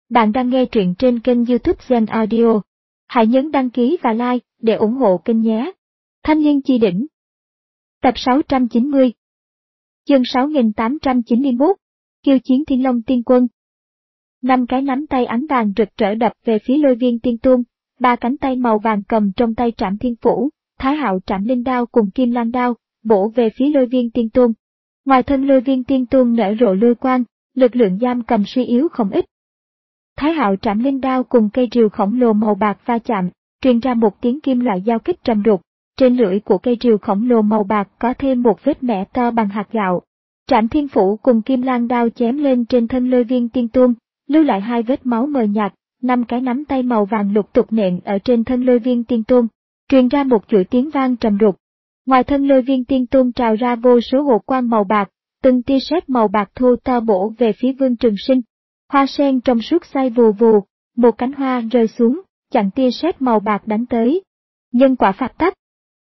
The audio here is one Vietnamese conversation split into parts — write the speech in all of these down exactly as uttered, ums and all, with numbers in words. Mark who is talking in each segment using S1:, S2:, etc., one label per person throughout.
S1: Bạn đang nghe truyện trên kênh YouTube Zen Audio. Hãy nhấn đăng ký và like để ủng hộ kênh nhé. Thanh niên chi đỉnh. Tập sáu trăm chín mươi. Chương sáu nghìn tám trăm chín mươi mốt. Khiêu chiến Thiên Long Tiên Quân. Năm cái nắm tay ánh vàng rực rỡ đập về phía Lôi Viên Tiên Tôn, ba cánh tay màu vàng cầm trong tay Trảm Thiên Phủ, Thái Hạo Trảm Linh Đao cùng Kim Lang Đao, bổ về phía Lôi Viên Tiên Tôn. Ngoài thân Lôi Viên Tiên Tôn nở rộ lôi quang, lực lượng giam cầm suy yếu không ít. Thái Hạo Trảm Linh Đao cùng cây rìu khổng lồ màu bạc va chạm, truyền ra một tiếng kim loại giao kích trầm đục. Trên lưỡi của cây rìu khổng lồ màu bạc có thêm một vết mẻ to bằng hạt gạo. Trảm Thiên Phủ cùng Kim Lang Đao chém lên trên thân Lôi Viên Tiên Tôn, lưu lại hai vết máu mờ nhạt. Năm cái nắm tay màu vàng lục tục nện ở trên thân Lôi Viên Tiên Tôn, truyền ra một chuỗi tiếng vang trầm đục. Ngoài thân Lôi Viên Tiên Tôn trào ra vô số hồ quang màu bạc, từng tia sét màu bạc thô to bổ về phía Vương Trường Sinh. Hoa sen trong suốt xoay vù vù, một cánh hoa rơi xuống, chặn tia sét màu bạc đánh tới. Nhân quả pháp tắc.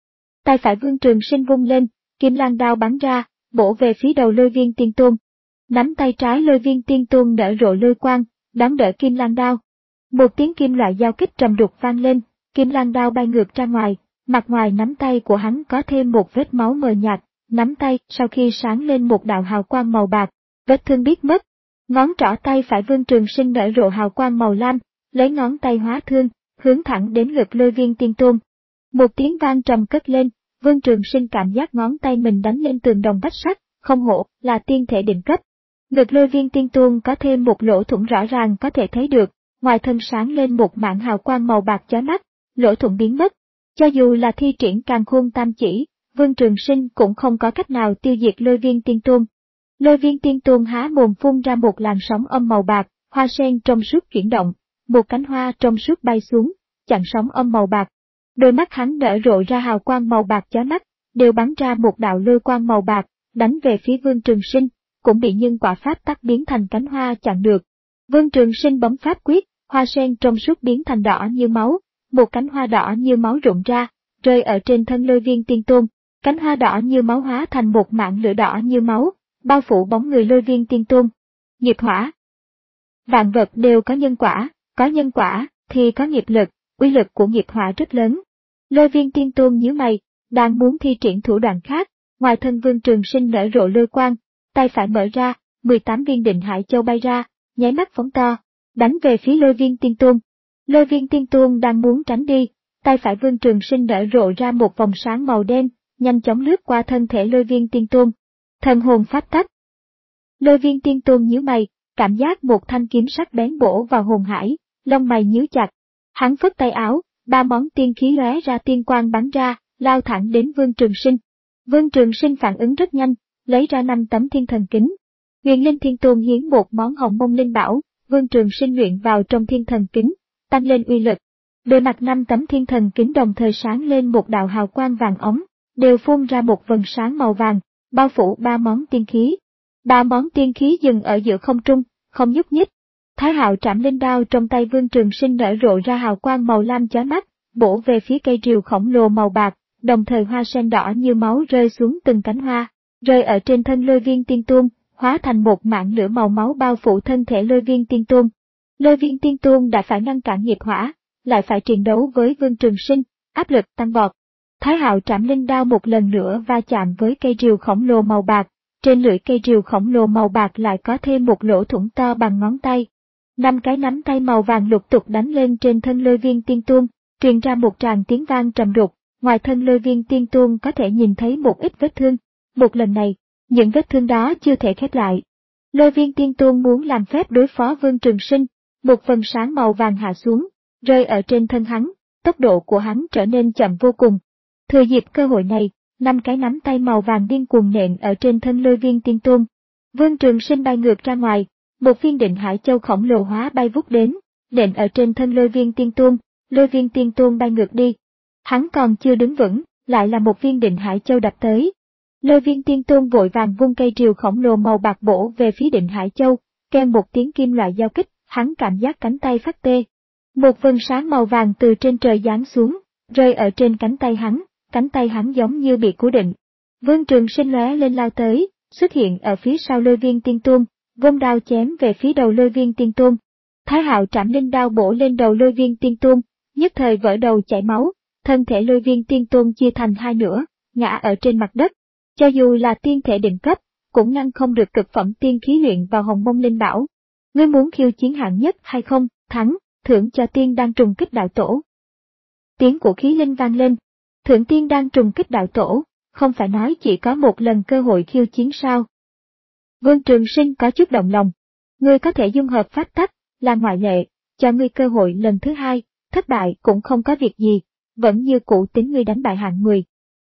S1: Tay phải Vương Trường Sinh vung lên, Kim Lang Đao bắn ra, bổ về phía đầu Lôi Viên Tiên Tôn. Nắm tay trái Lôi Viên Tiên Tôn nở rộ lôi quang, đón đỡ Kim Lang Đao. Một tiếng kim loại giao kích trầm đục vang lên, Kim Lang Đao bay ngược ra ngoài, mặt ngoài nắm tay của hắn có thêm một vết máu mờ nhạt, nắm tay sau khi sáng lên một đạo hào quang màu bạc, vết thương biết mất. Ngón trỏ tay phải Vương Trường Sinh nở rộ hào quang màu lam, lấy ngón tay hóa thương, hướng thẳng đến ngực Lôi Viên Tiên Tôn. Một tiếng vang trầm cất lên, Vương Trường Sinh cảm giác ngón tay mình đánh lên tường đồng vách sắt, không hổ là tiên thể đỉnh cấp. Ngực Lôi Viên Tiên Tôn có thêm một lỗ thủng rõ ràng có thể thấy được, ngoài thân sáng lên một mảng hào quang màu bạc chói mắt, lỗ thủng biến mất. Cho dù là thi triển Càn Khôn Tam Chỉ, Vương Trường Sinh cũng không có cách nào tiêu diệt Lôi Viên Tiên Tôn. Lôi Viên Tiên Tôn há mồm phun ra một làn sóng âm màu bạc, hoa sen trong suốt chuyển động, một cánh hoa trong suốt bay xuống, chặn sóng âm màu bạc. Đôi mắt hắn nở rộ ra hào quang màu bạc chói mắt, đều bắn ra một đạo lôi quang màu bạc, đánh về phía Vương Trường Sinh, cũng bị nhân quả pháp tắc biến thành cánh hoa chặn được. Vương Trường Sinh bấm pháp quyết, hoa sen trong suốt biến thành đỏ như máu, một cánh hoa đỏ như máu rụng ra, rơi ở trên thân Lôi Viên Tiên Tôn. Cánh hoa đỏ như máu hóa thành một mảng lửa đỏ như máu, bao phủ bóng người Lôi Viên Tiên Tôn. Nghiệp hỏa. Vạn vật đều có nhân quả, có nhân quả thì có nghiệp lực, uy lực của nghiệp hỏa rất lớn. Lôi Viên Tiên Tôn nhíu mày, đang muốn thi triển thủ đoạn khác, ngoài thân Vương Trường Sinh nở rộ lôi quang, tay phải mở ra, mười tám viên Định Hải Châu bay ra, nháy mắt phóng to, đánh về phía Lôi Viên Tiên Tôn. Lôi Viên Tiên Tôn đang muốn tránh đi, tay phải Vương Trường Sinh nở rộ ra một vòng sáng màu đen, nhanh chóng lướt qua thân thể Lôi Viên Tiên Tôn. Thần hồn pháp tắc. Lôi Viên Tiên Tôn nhíu mày, cảm giác một thanh kiếm sắc bén bổ vào hồn hải, lông mày nhíu chặt. Hắn phất tay áo, ba món tiên khí lóe ra tiên quang bắn ra, lao thẳng đến Vương Trường Sinh. Vương Trường Sinh phản ứng rất nhanh, lấy ra năm tấm thiên thần kính. Huyền Linh Thiên Tôn hiến một món Hồng Mông Linh Bảo, Vương Trường Sinh luyện vào trong thiên thần kính, tăng lên uy lực. Bề mặt năm tấm thiên thần kính đồng thời sáng lên một đạo hào quang vàng óng, đều phun ra một vầng sáng màu vàng, bao phủ ba món tiên khí. Ba món tiên khí dừng ở giữa không trung, không nhúc nhích. Thái Hạo Trảm Linh Đao trong tay Vương Trường Sinh nở rộ ra hào quang màu lam chói mắt, bổ về phía cây rìu khổng lồ màu bạc, đồng thời hoa sen đỏ như máu rơi xuống từng cánh hoa, rơi ở trên thân Lôi Viên Tiên Tôn, hóa thành một mảng lửa màu máu bao phủ thân thể Lôi Viên Tiên Tôn. Lôi Viên Tiên Tôn đã phải ngăn cản nghiệp hỏa, lại phải chiến đấu với Vương Trường Sinh, áp lực tăng vọt. Thái Hạo Trảm Linh Đao một lần nữa va chạm với cây rìu khổng lồ màu bạc, trên lưỡi cây rìu khổng lồ màu bạc lại có thêm một lỗ thủng to bằng ngón tay. Năm cái nắm tay màu vàng lục tục đánh lên trên thân Lôi Viên Tiên Tôn, truyền ra một tràng tiếng vang trầm đục, ngoài thân Lôi Viên Tiên Tôn có thể nhìn thấy một ít vết thương. Một lần này, những vết thương đó chưa thể khép lại. Lôi Viên Tiên Tôn muốn làm phép đối phó Vương Trường Sinh, một vầng sáng màu vàng hạ xuống, rơi ở trên thân hắn, tốc độ của hắn trở nên chậm vô cùng. Thừa dịp cơ hội này, năm cái nắm tay màu vàng điên cuồng nện ở trên thân Lôi Viên Tiên Tôn. Vương Trường Sinh bay ngược ra ngoài, một viên Định Hải Châu khổng lồ hóa bay vút đến, nện ở trên thân Lôi Viên Tiên Tôn, Lôi Viên Tiên Tôn bay ngược đi. Hắn còn chưa đứng vững, lại là một viên Định Hải Châu đập tới. Lôi Viên Tiên Tôn vội vàng vung cây rìu khổng lồ màu bạc bổ về phía Định Hải Châu, kèm một tiếng kim loại giao kích, hắn cảm giác cánh tay phát tê. Một vầng sáng màu vàng từ trên trời giáng xuống, rơi ở trên cánh tay hắn, cánh tay hắn giống như bị cố định. Vương Trường Sinh lóe lên lao tới, xuất hiện ở phía sau Lôi Viên Tiên Tôn, vung đao chém về phía đầu Lôi Viên Tiên Tôn. Thái Hạo Trảm Linh đao bổ lên đầu Lôi Viên Tiên Tôn, nhất thời vỡ đầu chảy máu, thân thể Lôi Viên Tiên Tôn chia thành hai nửa, ngã ở trên mặt đất. Cho dù là tiên thể đỉnh cấp, cũng ngăn không được cực phẩm tiên khí luyện vào Hồng Mông Linh Bảo. Ngươi muốn khiêu chiến hạng nhất hay không? Thắng, thưởng cho tiên đan trùng kích đạo tổ. Tiếng của khí linh vang lên. Thưởng tiên đan trùng kích đạo tổ, không phải nói chỉ có một lần cơ hội khiêu chiến sao? Vương Trường Sinh có chút động lòng. Ngươi có thể dung hợp pháp tắc, là ngoại lệ, cho ngươi cơ hội lần thứ hai, thất bại cũng không có việc gì, vẫn như cũ tính ngươi đánh bại hạng mười.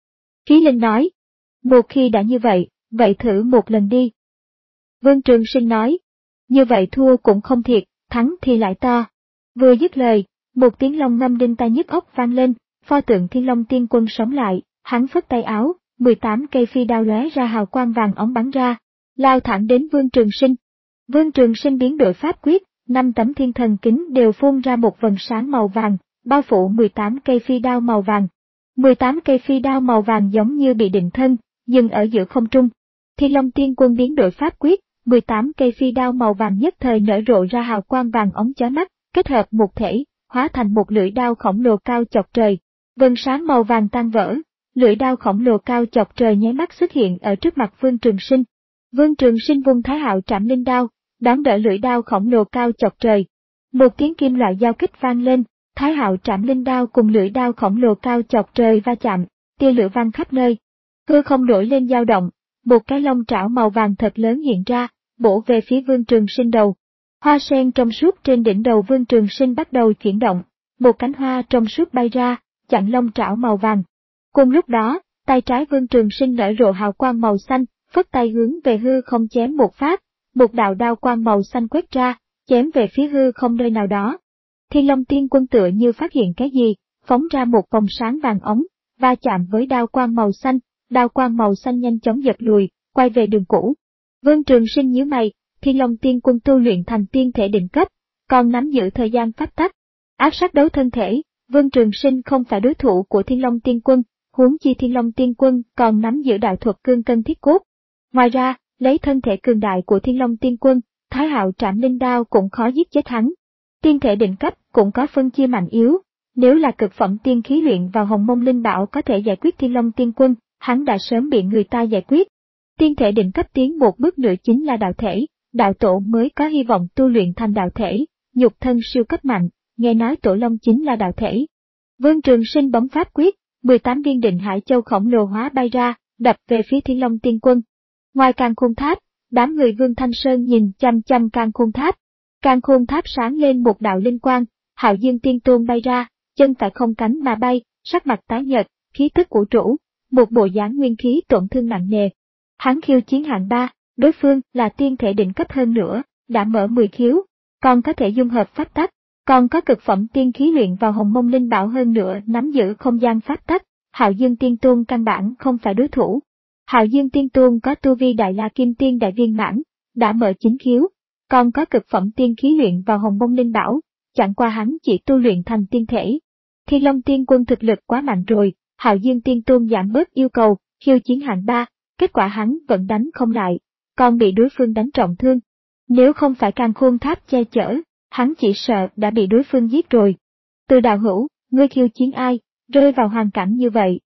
S1: Khí linh nói, một khi đã như vậy, vậy thử một lần đi. Vương Trường Sinh nói, như vậy thua cũng không thiệt, thắng thì lại to. Vừa dứt lời, một tiếng long ngâm đinh tai nhức óc vang lên, pho tượng Thiên Long Tiên Quân sống lại, hắn phất tay áo, mười tám cây phi đao lóe ra hào quang vàng óng bắn ra, lao thẳng đến Vương Trường Sinh. Vương Trường Sinh biến đổi pháp quyết, năm tấm thiên thần kính đều phun ra một vầng sáng màu vàng, bao phủ mười tám cây phi đao màu vàng. mười tám cây phi đao màu vàng giống như bị định thân, dừng ở giữa không trung. Thiên Long Tiên Quân biến đổi pháp quyết, mười tám cây phi đao màu vàng nhất thời nở rộ ra hào quang vàng óng chói mắt, kết hợp một thể, hóa thành một lưỡi đao khổng lồ cao chọc trời. Vầng sáng màu vàng tan vỡ, lưỡi đao khổng lồ cao chọc trời nháy mắt xuất hiện ở trước mặt Vương Trường Sinh. Vương Trường Sinh vung Thái Hạo Trảm Linh đao, đón đỡ lưỡi đao khổng lồ cao chọc trời. Một tiếng kim loại giao kích vang lên, Thái Hạo Trảm Linh đao cùng lưỡi đao khổng lồ cao chọc trời va chạm, tia lửa vang khắp nơi. Hư không nổi lên dao động, một cái lông trảo màu vàng thật lớn hiện ra, bổ về phía Vương Trường Sinh đầu. Hoa sen trong suốt trên đỉnh đầu Vương Trường Sinh bắt đầu chuyển động, một cánh hoa trong suốt bay ra, chặn lông trảo màu vàng. Cùng lúc đó, tay trái Vương Trường Sinh nở rộ hào quang màu xanh, phất tay hướng về hư không chém một phát, một đạo đao quang màu xanh quét ra, chém về phía hư không nơi nào đó. Thiên Long Tiên Quân tựa như phát hiện cái gì, phóng ra một vòng sáng vàng ống, va chạm với đao quang màu xanh, đao quang màu xanh nhanh chóng giật lùi, quay về đường cũ. Vương Trường Sinh nhíu mày, Thiên Long Tiên Quân tu luyện thành tiên thể đỉnh cấp, còn nắm giữ thời gian pháp tắc. Áp sát đấu thân thể, Vương Trường Sinh không phải đối thủ của Thiên Long Tiên Quân, huống chi Thiên Long Tiên Quân còn nắm giữ đạo thuật cương cân thiết cốt. Ngoài ra, lấy thân thể cường đại của Thiên Long Tiên Quân, Thái Hạo Trảm Linh đao cũng khó giết chết hắn. Tiên thể đỉnh cấp cũng có phân chia mạnh yếu, nếu là cực phẩm tiên khí luyện vào Hồng Mông Linh Bảo có thể giải quyết Thiên Long Tiên Quân, hắn đã sớm bị người ta giải quyết. Tiên thể đỉnh cấp tiến một bước nữa chính là đạo thể, đạo tổ mới có hy vọng tu luyện thành đạo thể, nhục thân siêu cấp mạnh, nghe nói Tổ Long chính là đạo thể. Vương Trường Sinh bấm pháp quyết, mười tám viên Định Hải Châu khổng lồ hóa bay ra, đập về phía Thiên Long Tiên Quân. Ngoài Càn Khôn Tháp, đám người Vương Thanh Sơn nhìn chăm chăm Càn Khôn Tháp. Càn Khôn Tháp sáng lên một đạo linh quang, Hạo Dương Tiên Tôn bay ra, chân phải không cánh mà bay, sắc mặt tái nhợt, khí tức của chủ, một bộ dáng nguyên khí tổn thương nặng nề. Hắn khiêu chiến hạng ba, đối phương là tiên thể đỉnh cấp hơn nữa, đã mở mười khiếu, còn có thể dung hợp pháp tắc, còn có cực phẩm tiên khí luyện vào Hồng Mông Linh Bảo hơn nữa nắm giữ không gian pháp tắc, Hạo Dương Tiên Tôn căn bản không phải đối thủ. Hạo Dương Tiên Tôn có tu vi Đại La Kim Tiên đại viên mãn, đã mở chín khiếu, còn có cực phẩm tiên khí luyện vào Hồng Mông Linh Bảo, chẳng qua hắn chỉ tu luyện thành tiên thể. Thiên Long Tiên Quân thực lực quá mạnh rồi, Hạo Dương Tiên Tôn giảm bớt yêu cầu, khiêu chiến hạng ba, kết quả hắn vẫn đánh không lại, còn bị đối phương đánh trọng thương. Nếu không phải Càn Khôn Tháp che chở, hắn chỉ sợ đã bị đối phương giết rồi. Từ đạo hữu, ngươi khiêu chiến ai, rơi vào hoàn cảnh như vậy?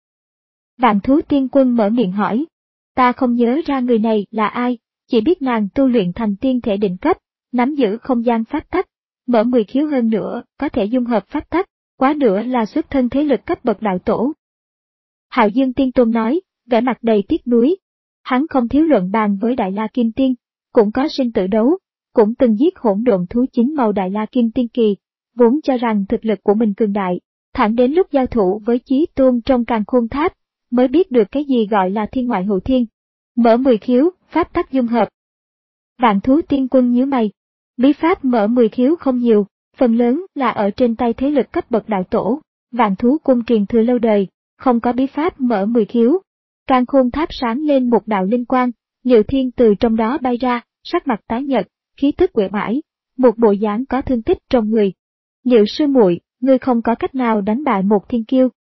S1: Vạn Thú Tiên Quân mở miệng hỏi. Ta không nhớ ra người này là ai, chỉ biết nàng tu luyện thành tiên thể đỉnh cấp, nắm giữ không gian pháp tắc, mở mười khiếu hơn nữa, có thể dung hợp pháp tắc, quá nữa là xuất thân thế lực cấp bậc đạo tổ. Hạo Dương Tiên Tôn nói, vẻ mặt đầy tiếc nuối. Hắn không thiếu luận bàn với Đại La Kim Tiên, cũng có sinh tử đấu, cũng từng giết hỗn độn thú chính màu Đại La Kim Tiên kỳ, vốn cho rằng thực lực của mình cường đại, thẳng đến lúc giao thủ với Chí Tôn trong Càn Khôn Tháp, mới biết được cái gì gọi là thiên ngoại hữu thiên. Mở mười khiếu, pháp tắc dung hợp. Vạn Thú Tiên Quân nhíu mày. Bí pháp mở mười khiếu không nhiều, phần lớn là ở trên tay thế lực cấp bậc đạo tổ. Vạn Thú Cung truyền thừa lâu đời, không có bí pháp mở mười khiếu. Càn Khôn Tháp sáng lên một đạo linh quang, Liệu Thiên từ trong đó bay ra, sắc mặt tái nhợt, khí tức uể oải, một bộ dáng có thương tích trong người. Liệu sư muội, ngươi không có cách nào đánh bại một thiên kiêu?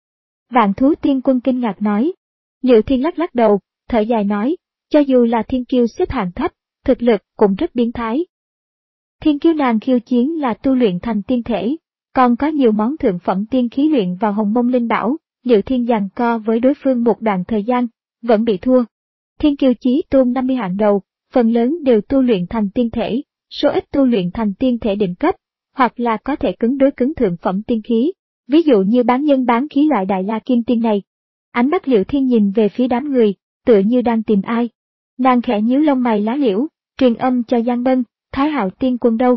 S1: Vạn Thú Tiên Quân kinh ngạc nói. Liệu Thiên lắc lắc đầu, thở dài nói, cho dù là thiên kiêu xếp hạng thấp, thực lực cũng rất biến thái. Thiên kiêu nàng khiêu chiến là tu luyện thành tiên thể, còn có nhiều món thượng phẩm tiên khí luyện vào hồng mông linh bảo, Liệu Thiên giằng co với đối phương một đoạn thời gian, vẫn bị thua. Thiên kiêu chí tôn năm mươi hạng đầu, phần lớn đều tu luyện thành tiên thể, số ít tu luyện thành tiên thể đỉnh cấp, hoặc là có thể cứng đối cứng thượng phẩm tiên khí, ví dụ như bán nhân bán khí loại đại la kim tiên này. Ánh mắt Liệu Thiên nhìn về phía đám người, tựa như đang tìm ai. Nàng khẽ nhíu lông mày lá liễu, truyền âm cho Giang Bân, Thái Hạo tiên quân đâu?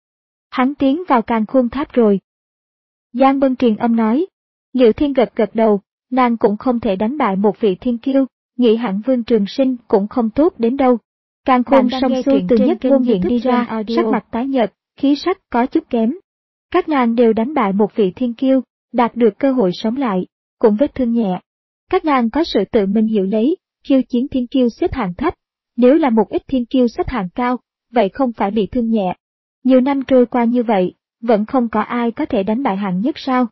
S1: Hắn tiến vào Càn Khôn Tháp rồi. Giang Bân truyền âm nói. Liệu Thiên gật gật đầu, nàng cũng không thể đánh bại một vị thiên kiêu, nghĩ hẳn Vương Trường Sinh cũng không tốt đến đâu. Càn Khôn song xuôi từ nhất ngôn hiện đi ra, sắc mặt tái nhợt, khí sắc có chút kém. Các nàng đều đánh bại một vị thiên kiêu, đạt được cơ hội sống lại, cũng vết thương nhẹ. Các nàng có sự tự mình hiểu lấy, khiêu chiến thiên kiêu xếp hạng thấp, nếu là một ít thiên kiêu xếp hạng cao, vậy không phải bị thương nhẹ. Nhiều năm trôi qua như vậy, vẫn không có ai có thể đánh bại hạng nhất sao?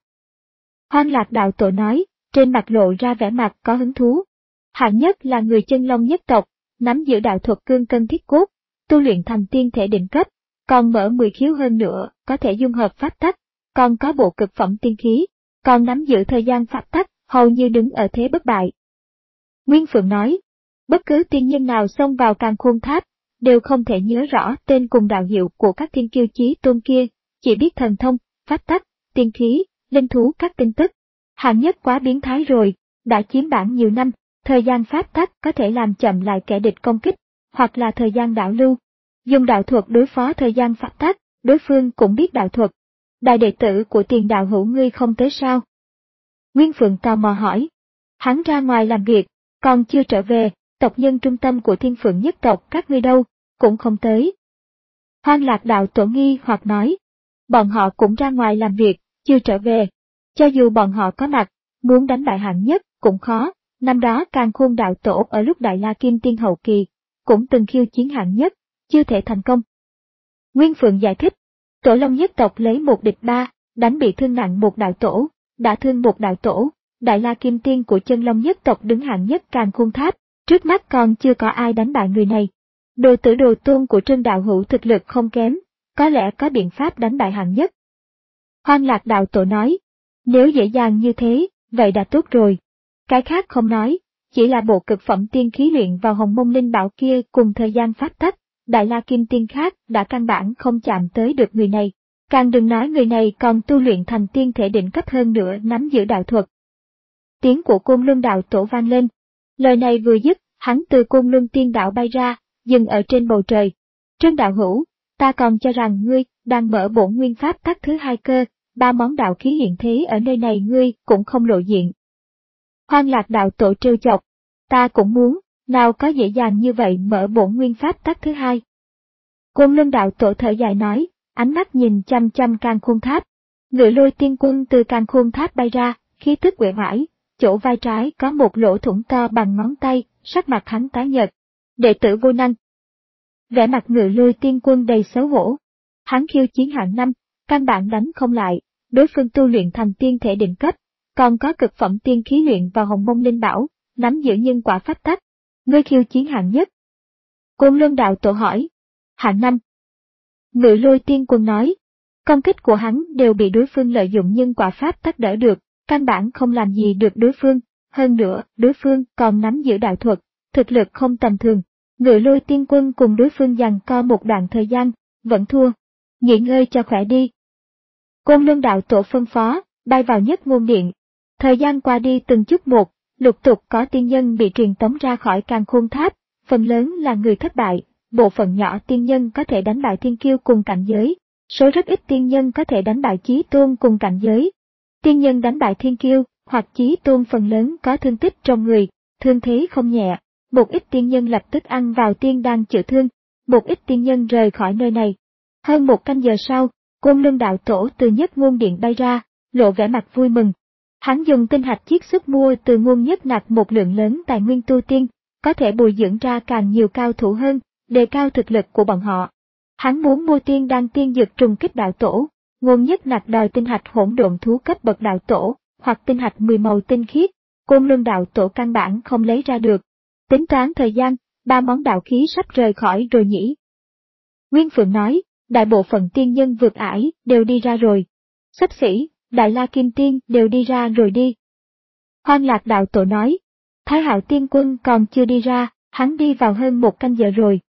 S1: Hoang Lạc đạo tổ nói, trên mặt lộ ra vẻ mặt có hứng thú. Hạng nhất là người chân long nhất tộc, nắm giữ đạo thuật cương cân thiết cốt, tu luyện thành tiên thể đỉnh cấp, còn mở mười khiếu hơn nữa, có thể dung hợp pháp tắc, còn có bộ cực phẩm tiên khí, còn nắm giữ thời gian pháp tắc, hầu như đứng ở thế bất bại. Nguyên Phượng nói, bất cứ tiên nhân nào xông vào Càn Khôn Tháp, đều không thể nhớ rõ tên cùng đạo hiệu của các thiên kiêu chí tôn kia, chỉ biết thần thông, pháp tắc, tiên khí, linh thú các tin tức. Hạng nhất quá biến thái rồi, đã chiếm bản nhiều năm, thời gian pháp tắc có thể làm chậm lại kẻ địch công kích, hoặc là thời gian đảo lưu. Dùng đạo thuật đối phó thời gian pháp tắc, đối phương cũng biết đạo thuật. Đại đệ tử của Tiền đạo hữu ngươi không tới sao? Nguyên Phượng tò mò hỏi. Hắn ra ngoài làm việc, còn chưa trở về, tộc nhân trung tâm của Thiên Phượng nhất tộc các ngươi đâu, cũng không tới. Hoang Lạc đạo tổ nghi hoặc nói. Bọn họ cũng ra ngoài làm việc, chưa trở về. Cho dù bọn họ có mặt, muốn đánh bại hạng nhất cũng khó. Năm đó Càn Khôn đạo tổ ở lúc Đại La Kim Tiên hậu kỳ, cũng từng khiêu chiến hạng nhất, chưa thể thành công. Nguyên Phượng giải thích, Tổ Long nhất tộc lấy một địch ba, đánh bị thương nặng một đạo tổ, đã thương một đạo tổ, Đại La Kim Tiên của chân Long nhất tộc đứng hạng nhất Càn Khôn Tháp, trước mắt còn chưa có ai đánh bại người này. Đồ tử đồ tôn của Trân đạo hữu thực lực không kém, có lẽ có biện pháp đánh bại hạng nhất. Hoang Lạc đạo tổ nói, nếu dễ dàng như thế, vậy đã tốt rồi. Cái khác không nói, chỉ là bộ cực phẩm tiên khí luyện vào hồng mông linh bảo kia cùng thời gian pháp tắc, Đại La Kim Tiên khác đã căn bản không chạm tới được người này. Càng đừng nói người này còn tu luyện thành tiên thể đỉnh cấp hơn nữa nắm giữ đạo thuật. Tiếng của Côn Luân đạo tổ vang lên. Lời này vừa dứt, hắn từ Côn Luân tiên đạo bay ra, dừng ở trên bầu trời. Trân đạo hữu, ta còn cho rằng ngươi đang mở bổn nguyên pháp tắc thứ hai cơ, ba món đạo khí hiện thế ở nơi này ngươi cũng không lộ diện. Hoang Lạc đạo tổ trêu chọc, ta cũng muốn, nào có dễ dàng như vậy mở bổn nguyên pháp tắc thứ hai. Côn Luân đạo tổ thở dài nói, ánh mắt nhìn chăm chăm Càn Khôn Tháp. Ngự Lôi tiên quân từ Càn Khôn Tháp bay ra, khí tức uể oải, chỗ vai trái có một lỗ thủng to bằng ngón tay, sắc mặt hắn tái nhợt. Đệ tử vô năng. Vẻ mặt Ngự Lôi tiên quân đầy xấu hổ. Hắn khiêu chiến hạng năm, căn bản đánh không lại, đối phương tu luyện thành tiên thể đỉnh cấp, còn có cực phẩm tiên khí luyện vào hồng mông linh bảo, nắm giữ nhân quả pháp tắc. Ngươi khiêu chiến hạng nhất. Côn Luân đạo tổ hỏi. Hạng năm. Ngự Lôi tiên quân nói. Công kích của hắn đều bị đối phương lợi dụng nhân quả pháp tắc đỡ được, căn bản không làm gì được đối phương. Hơn nữa, đối phương còn nắm giữ đạo thuật, thực lực không tầm thường. Ngự Lôi tiên quân cùng đối phương giằng co một đoạn thời gian, vẫn thua. Nghỉ ngơi cho khỏe đi. Côn Luân đạo tổ phân phó, bay vào nhất ngôn điện. Thời gian qua đi từng chút một, lục tục có tiên nhân bị truyền tống ra khỏi Càn Khôn Tháp, phần lớn là người thất bại, bộ phận nhỏ tiên nhân có thể đánh bại thiên kiêu cùng cảnh giới, số rất ít tiên nhân có thể đánh bại chí tôn cùng cảnh giới. Tiên nhân đánh bại thiên kiêu, hoặc chí tôn phần lớn có thương tích trong người, thương thế không nhẹ, một ít tiên nhân lập tức ăn vào tiên đan chữa thương, một ít tiên nhân rời khỏi nơi này. Hơn một canh giờ sau, Côn Luân đạo tổ từ nhất ngôn điện bay ra, lộ vẻ mặt vui mừng. Hắn dùng tinh hạch chiết xuất mua từ ngôn nhất nạp một lượng lớn tài nguyên tu tiên, có thể bồi dưỡng ra càng nhiều cao thủ hơn, đề cao thực lực của bọn họ. Hắn muốn mua tiên đan tiên dược trùng kích đạo tổ, ngôn nhất nạp đòi tinh hạch hỗn độn thú cấp bậc đạo tổ, hoặc tinh hạch mười màu tinh khiết, Côn Luân đạo tổ căn bản không lấy ra được. Tính toán thời gian, ba món đạo khí sắp rời khỏi rồi nhỉ. Nguyên Phượng nói, đại bộ phận tiên nhân vượt ải đều đi ra rồi. Xấp xỉ, Đại La Kim Tiên đều đi ra rồi đi. Hoang Lạc Đạo Tổ nói, Thái Hạo Tiên Quân còn chưa đi ra, hắn đi vào hơn một canh giờ rồi.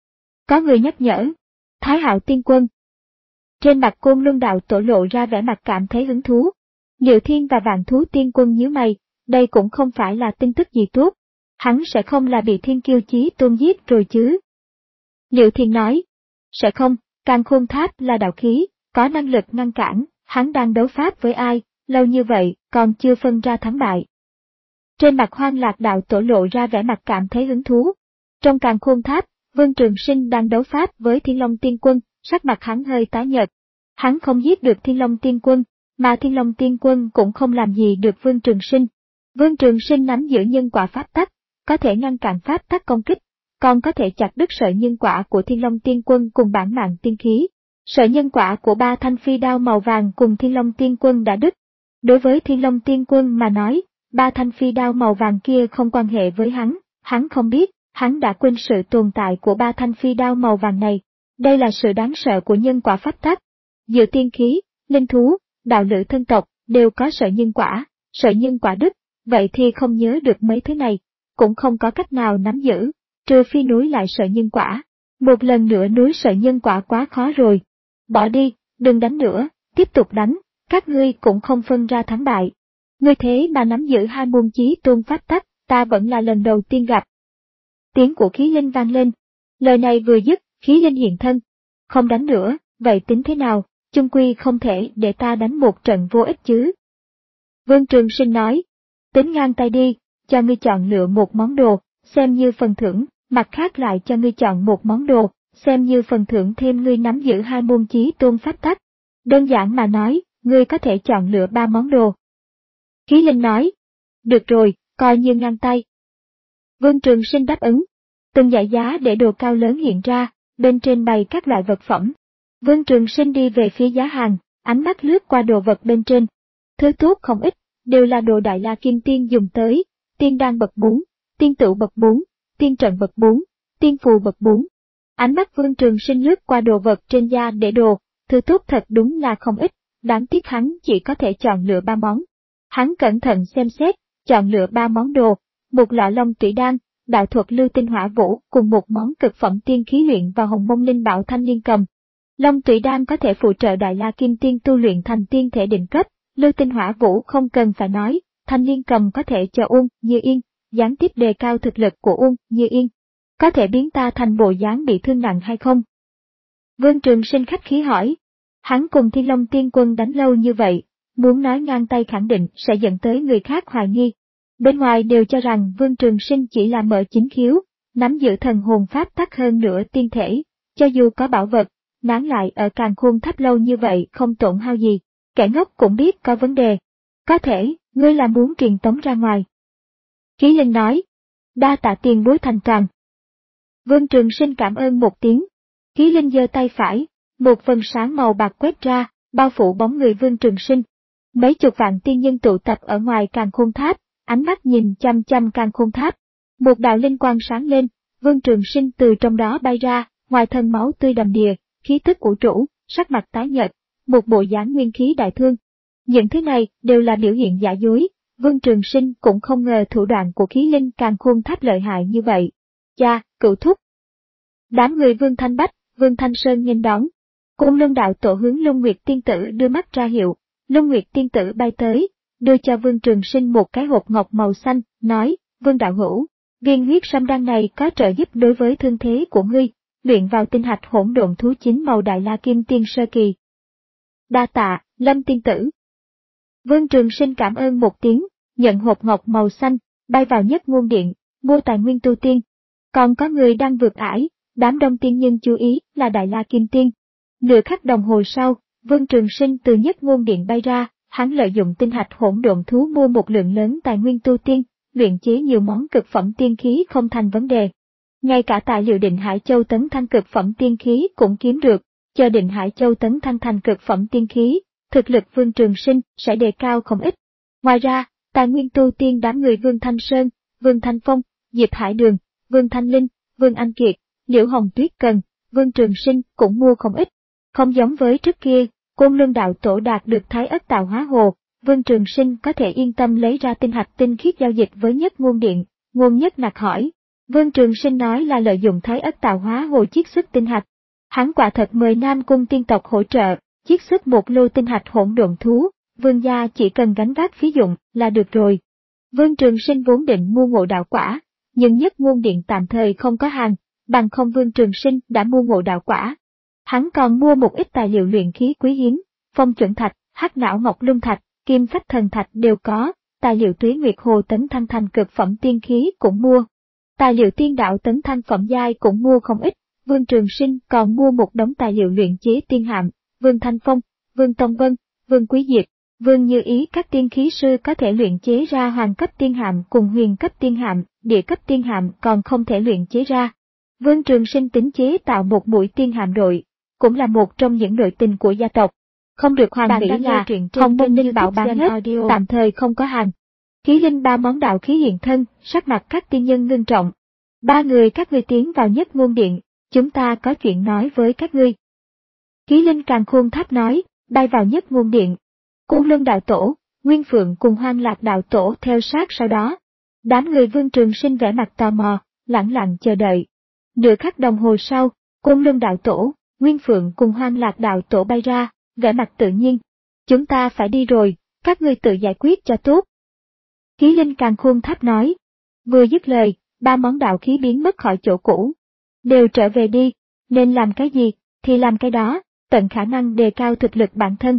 S1: Có người nhắc nhở, Thái Hạo Tiên Quân. Trên mặt Côn Luân Đạo Tổ lộ ra vẻ mặt cảm thấy hứng thú. Liệu Thiên và Vạn Thú Tiên Quân nhíu mày, đây cũng không phải là tin tức gì tốt. Hắn sẽ không là bị Thiên Kiêu Chí Tôn giết rồi chứ. Liệu Thiên nói, sẽ không, Càn Khôn Tháp là đạo khí, có năng lực ngăn cản, hắn đang đấu pháp với ai, lâu như vậy, còn chưa phân ra thắng bại. Trên mặt Hoang Lạc Đạo Tổ lộ ra vẻ mặt cảm thấy hứng thú. Trong Càn Khôn Tháp, Vương Trường Sinh đang đấu pháp với Thiên Long Tiên Quân, sắc mặt hắn hơi tái nhợt. Hắn không giết được Thiên Long Tiên Quân, mà Thiên Long Tiên Quân cũng không làm gì được Vương Trường Sinh. Vương Trường Sinh nắm giữ nhân quả pháp tắc, có thể ngăn cản pháp tắc công kích, còn có thể chặt đứt sợi nhân quả của Thiên Long Tiên Quân cùng bản mạng tiên khí. Sợi nhân quả của ba thanh phi đao màu vàng cùng Thiên Long Tiên Quân đã đứt. Đối với Thiên Long Tiên Quân mà nói, ba thanh phi đao màu vàng kia không quan hệ với hắn, hắn không biết, hắn đã quên sự tồn tại của ba thanh phi đao màu vàng này. Đây là sự đáng sợ của nhân quả pháp tắc. Giữa tiên khí, linh thú, đạo lữ thân tộc đều có sợi nhân quả, sợi nhân quả đứt, vậy thì không nhớ được mấy thứ này, cũng không có cách nào nắm giữ, trừ phi núi lại sợi nhân quả. Một lần nữa núi sợi nhân quả quá khó rồi. Bỏ đi, đừng đánh nữa, tiếp tục đánh, các ngươi cũng không phân ra thắng bại. Ngươi thế mà nắm giữ hai môn chí tôn pháp tắc, ta vẫn là lần đầu tiên gặp. Tiếng của khí linh vang lên. Lời này vừa dứt, khí linh hiện thân. Không đánh nữa, vậy tính thế nào, chung quy không thể để ta đánh một trận vô ích chứ. Vương Trường Sinh nói, tính ngang tay đi, cho ngươi chọn lựa một món đồ, xem như phần thưởng, mặt khác lại cho ngươi chọn một món đồ, xem như phần thưởng thêm ngươi nắm giữ hai môn chí tôn pháp tắc. Đơn giản mà nói, ngươi có thể chọn lựa ba món đồ. Khí linh nói, được rồi, coi như ngang tay. Vương Trường Sinh đáp ứng. Từng dãy giá để đồ cao lớn hiện ra, bên trên bày các loại vật phẩm. Vương Trường Sinh đi về phía giá hàng, ánh mắt lướt qua đồ vật bên trên. Thứ tốt không ít, đều là đồ Đại La Kim Tiên dùng tới, tiên đan bậc bốn, tiên tựu bậc bốn, tiên trận bậc bốn, tiên phù bậc bốn. Ánh mắt Vương Trường Sinh lướt qua đồ vật trên giá để đồ, thứ tốt thật đúng là không ít, đáng tiếc hắn chỉ có thể chọn lựa ba món. Hắn cẩn thận xem xét, chọn lựa ba món đồ, một lọ long tủy đan, đạo thuật lưu tinh hỏa vũ cùng một món cực phẩm tiên khí luyện vào hồng mông linh bảo thanh liên cầm. Long tủy đan có thể phụ trợ Đại La Kim Tiên tu luyện thành tiên thể đỉnh cấp, lưu tinh hỏa vũ không cần phải nói, thanh liên cầm có thể cho Uông Như Yên, gián tiếp đề cao thực lực của Uông Như Yên. Có thể biến ta thành bộ dáng bị thương nặng hay không? Vương Trường Sinh khách khí hỏi. Hắn cùng Thiên Long Tiên Quân đánh lâu như vậy, muốn nói ngang tay khẳng định sẽ dẫn tới người khác hoài nghi. Bên ngoài đều cho rằng Vương Trường Sinh chỉ là mở chính khiếu, nắm giữ thần hồn pháp tắc hơn nửa tiên thể, cho dù có bảo vật, nán lại ở Càn Khôn Tháp lâu như vậy không tổn hao gì, kẻ ngốc cũng biết có vấn đề. Có thể, ngươi là muốn truyền tống ra ngoài. Khí linh nói, đa tạ tiền bối thành toàn. Vương Trường Sinh cảm ơn một tiếng. Khí linh giơ tay phải, một vầng sáng màu bạc quét ra, bao phủ bóng người Vương Trường Sinh. Mấy chục vạn tiên nhân tụ tập ở ngoài Càn Khôn Tháp, ánh mắt nhìn chăm chăm Càn Khôn Tháp. Một đạo linh quang sáng lên, Vương Trường Sinh từ trong đó bay ra, ngoài thân máu tươi đầm đìa, khí tức ủ rũ, sắc mặt tái nhợt, một bộ dáng nguyên khí đại thương. Những thứ này đều là biểu hiện giả dối, Vương Trường Sinh cũng không ngờ thủ đoạn của khí linh Càn Khôn Tháp lợi hại như vậy. Cha, cựu thúc. Đám người Vương Thanh Bách, Vương Thanh Sơn nghênh đón. Côn Luân Đạo Tổ hướng Long Nguyệt Tiên Tử đưa mắt ra hiệu, Long Nguyệt Tiên Tử bay tới, đưa cho Vương Trường Sinh một cái hộp ngọc màu xanh, nói, Vương Đạo Hữu, viên huyết sâm đan này có trợ giúp đối với thương thế của ngươi, luyện vào tinh hạch hỗn độn thú chính màu Đại La Kim Tiên sơ kỳ. Đa tạ, Lâm Tiên Tử. Vương Trường Sinh cảm ơn một tiếng, nhận hộp ngọc màu xanh, bay vào Nhất Nguồn Điện, mua tài nguyên tu tiên. Còn có người đang vượt ải, đám đông tiên nhân chú ý là Đại La Kim Tiên. Nửa khắc đồng hồ sau, Vương Trường Sinh từ Nhất Nguồn Điện bay ra, hắn lợi dụng tinh hạch hỗn độn thú mua một lượng lớn tài nguyên tu tiên, luyện chế nhiều món cực phẩm tiên khí không thành vấn đề. Ngay cả tài liệu Định Hải Châu tấn thăng cực phẩm tiên khí cũng kiếm được, chờ Định Hải Châu tấn thăng thành cực phẩm tiên khí, thực lực Vương Trường Sinh sẽ đề cao không ít. Ngoài ra, tài nguyên tu tiên đám người Vương Thanh Sơn, Vương Thanh Phong, Diệp Hải Đường, Vương Thanh Linh, Vương Anh Kiệt, Liễu Hồng Tuyết cần, Vương Trường Sinh cũng mua không ít. Không giống với trước kia, Côn Luân đạo tổ đạt được Thái Ất Tạo Hóa Hồ, Vương Trường Sinh có thể yên tâm lấy ra tinh hạch tinh khiết giao dịch với Nhất Ngôn Điện. Ngôn Nhất Nặc hỏi. Vương Trường Sinh nói là lợi dụng Thái Ất Tạo Hóa Hồ chiết xuất tinh hạch. Hắn quả thật mời Nam Cung tiên tộc hỗ trợ, chiết xuất một lô tinh hạch hỗn độn thú, Vương gia chỉ cần gánh vác phí dụng là được rồi. Vương Trường Sinh vốn định mua Ngộ Đạo Quả, nhưng Nhất Ngôn Điện tạm thời không có hàng, bằng không Vương Trường Sinh đã mua Ngộ Đạo Quả. Hắn còn mua một ít tài liệu luyện khí quý hiếm, phong chuẩn thạch, hắc não ngọc lung thạch, kim phách thần thạch đều có, tài liệu tuế nguyệt hồ tấn thăng thành cực phẩm tiên khí cũng mua. Tài liệu tiên đạo tấn thăng phẩm giai cũng mua không ít, Vương Trường Sinh còn mua một đống tài liệu luyện chế tiên hạm, Vương Thanh Phong, Vương Tông Vân, Vương Quý Diệp, Vương Như Ý các tiên khí sư có thể luyện chế ra hoàng cấp tiên hạm cùng huyền cấp tiên hạm, địa cấp tiên hạm còn không thể luyện chế ra. Vương Trường Sinh tính chế tạo một mũi tiên hạm đội, cũng là một trong những nội tình của gia tộc. Không được hoàn mỹ là Hồng Mông Linh Bảo bán hết, tạm thời không có hàng. Khí linh ba món đạo khí hiện thân, sắc mặt các tiên nhân ngưng trọng. Ba người các ngươi tiến vào Nhất Ngôn Điện, chúng ta có chuyện nói với các ngươi. Khí linh Càn Khôn Tháp nói, bay vào Nhất Ngôn Điện. Côn Luân đạo tổ, Nguyên Phượng cùng Hoang Lạc đạo tổ theo sát sau đó. Đám người Vương Trường Sinh vẻ mặt tò mò, lẳng lặng chờ đợi. Nửa khắc đồng hồ sau, Côn Luân đạo tổ, Nguyên Phượng cùng Hoang Lạc đạo tổ bay ra, vẻ mặt tự nhiên. Chúng ta phải đi rồi, các ngươi tự giải quyết cho tốt. Khí linh Càn Khôn Tháp nói. Vừa dứt lời, ba món đạo khí biến mất khỏi chỗ cũ. Đều trở về đi, nên làm cái gì, thì làm cái đó, tận khả năng đề cao thực lực bản thân.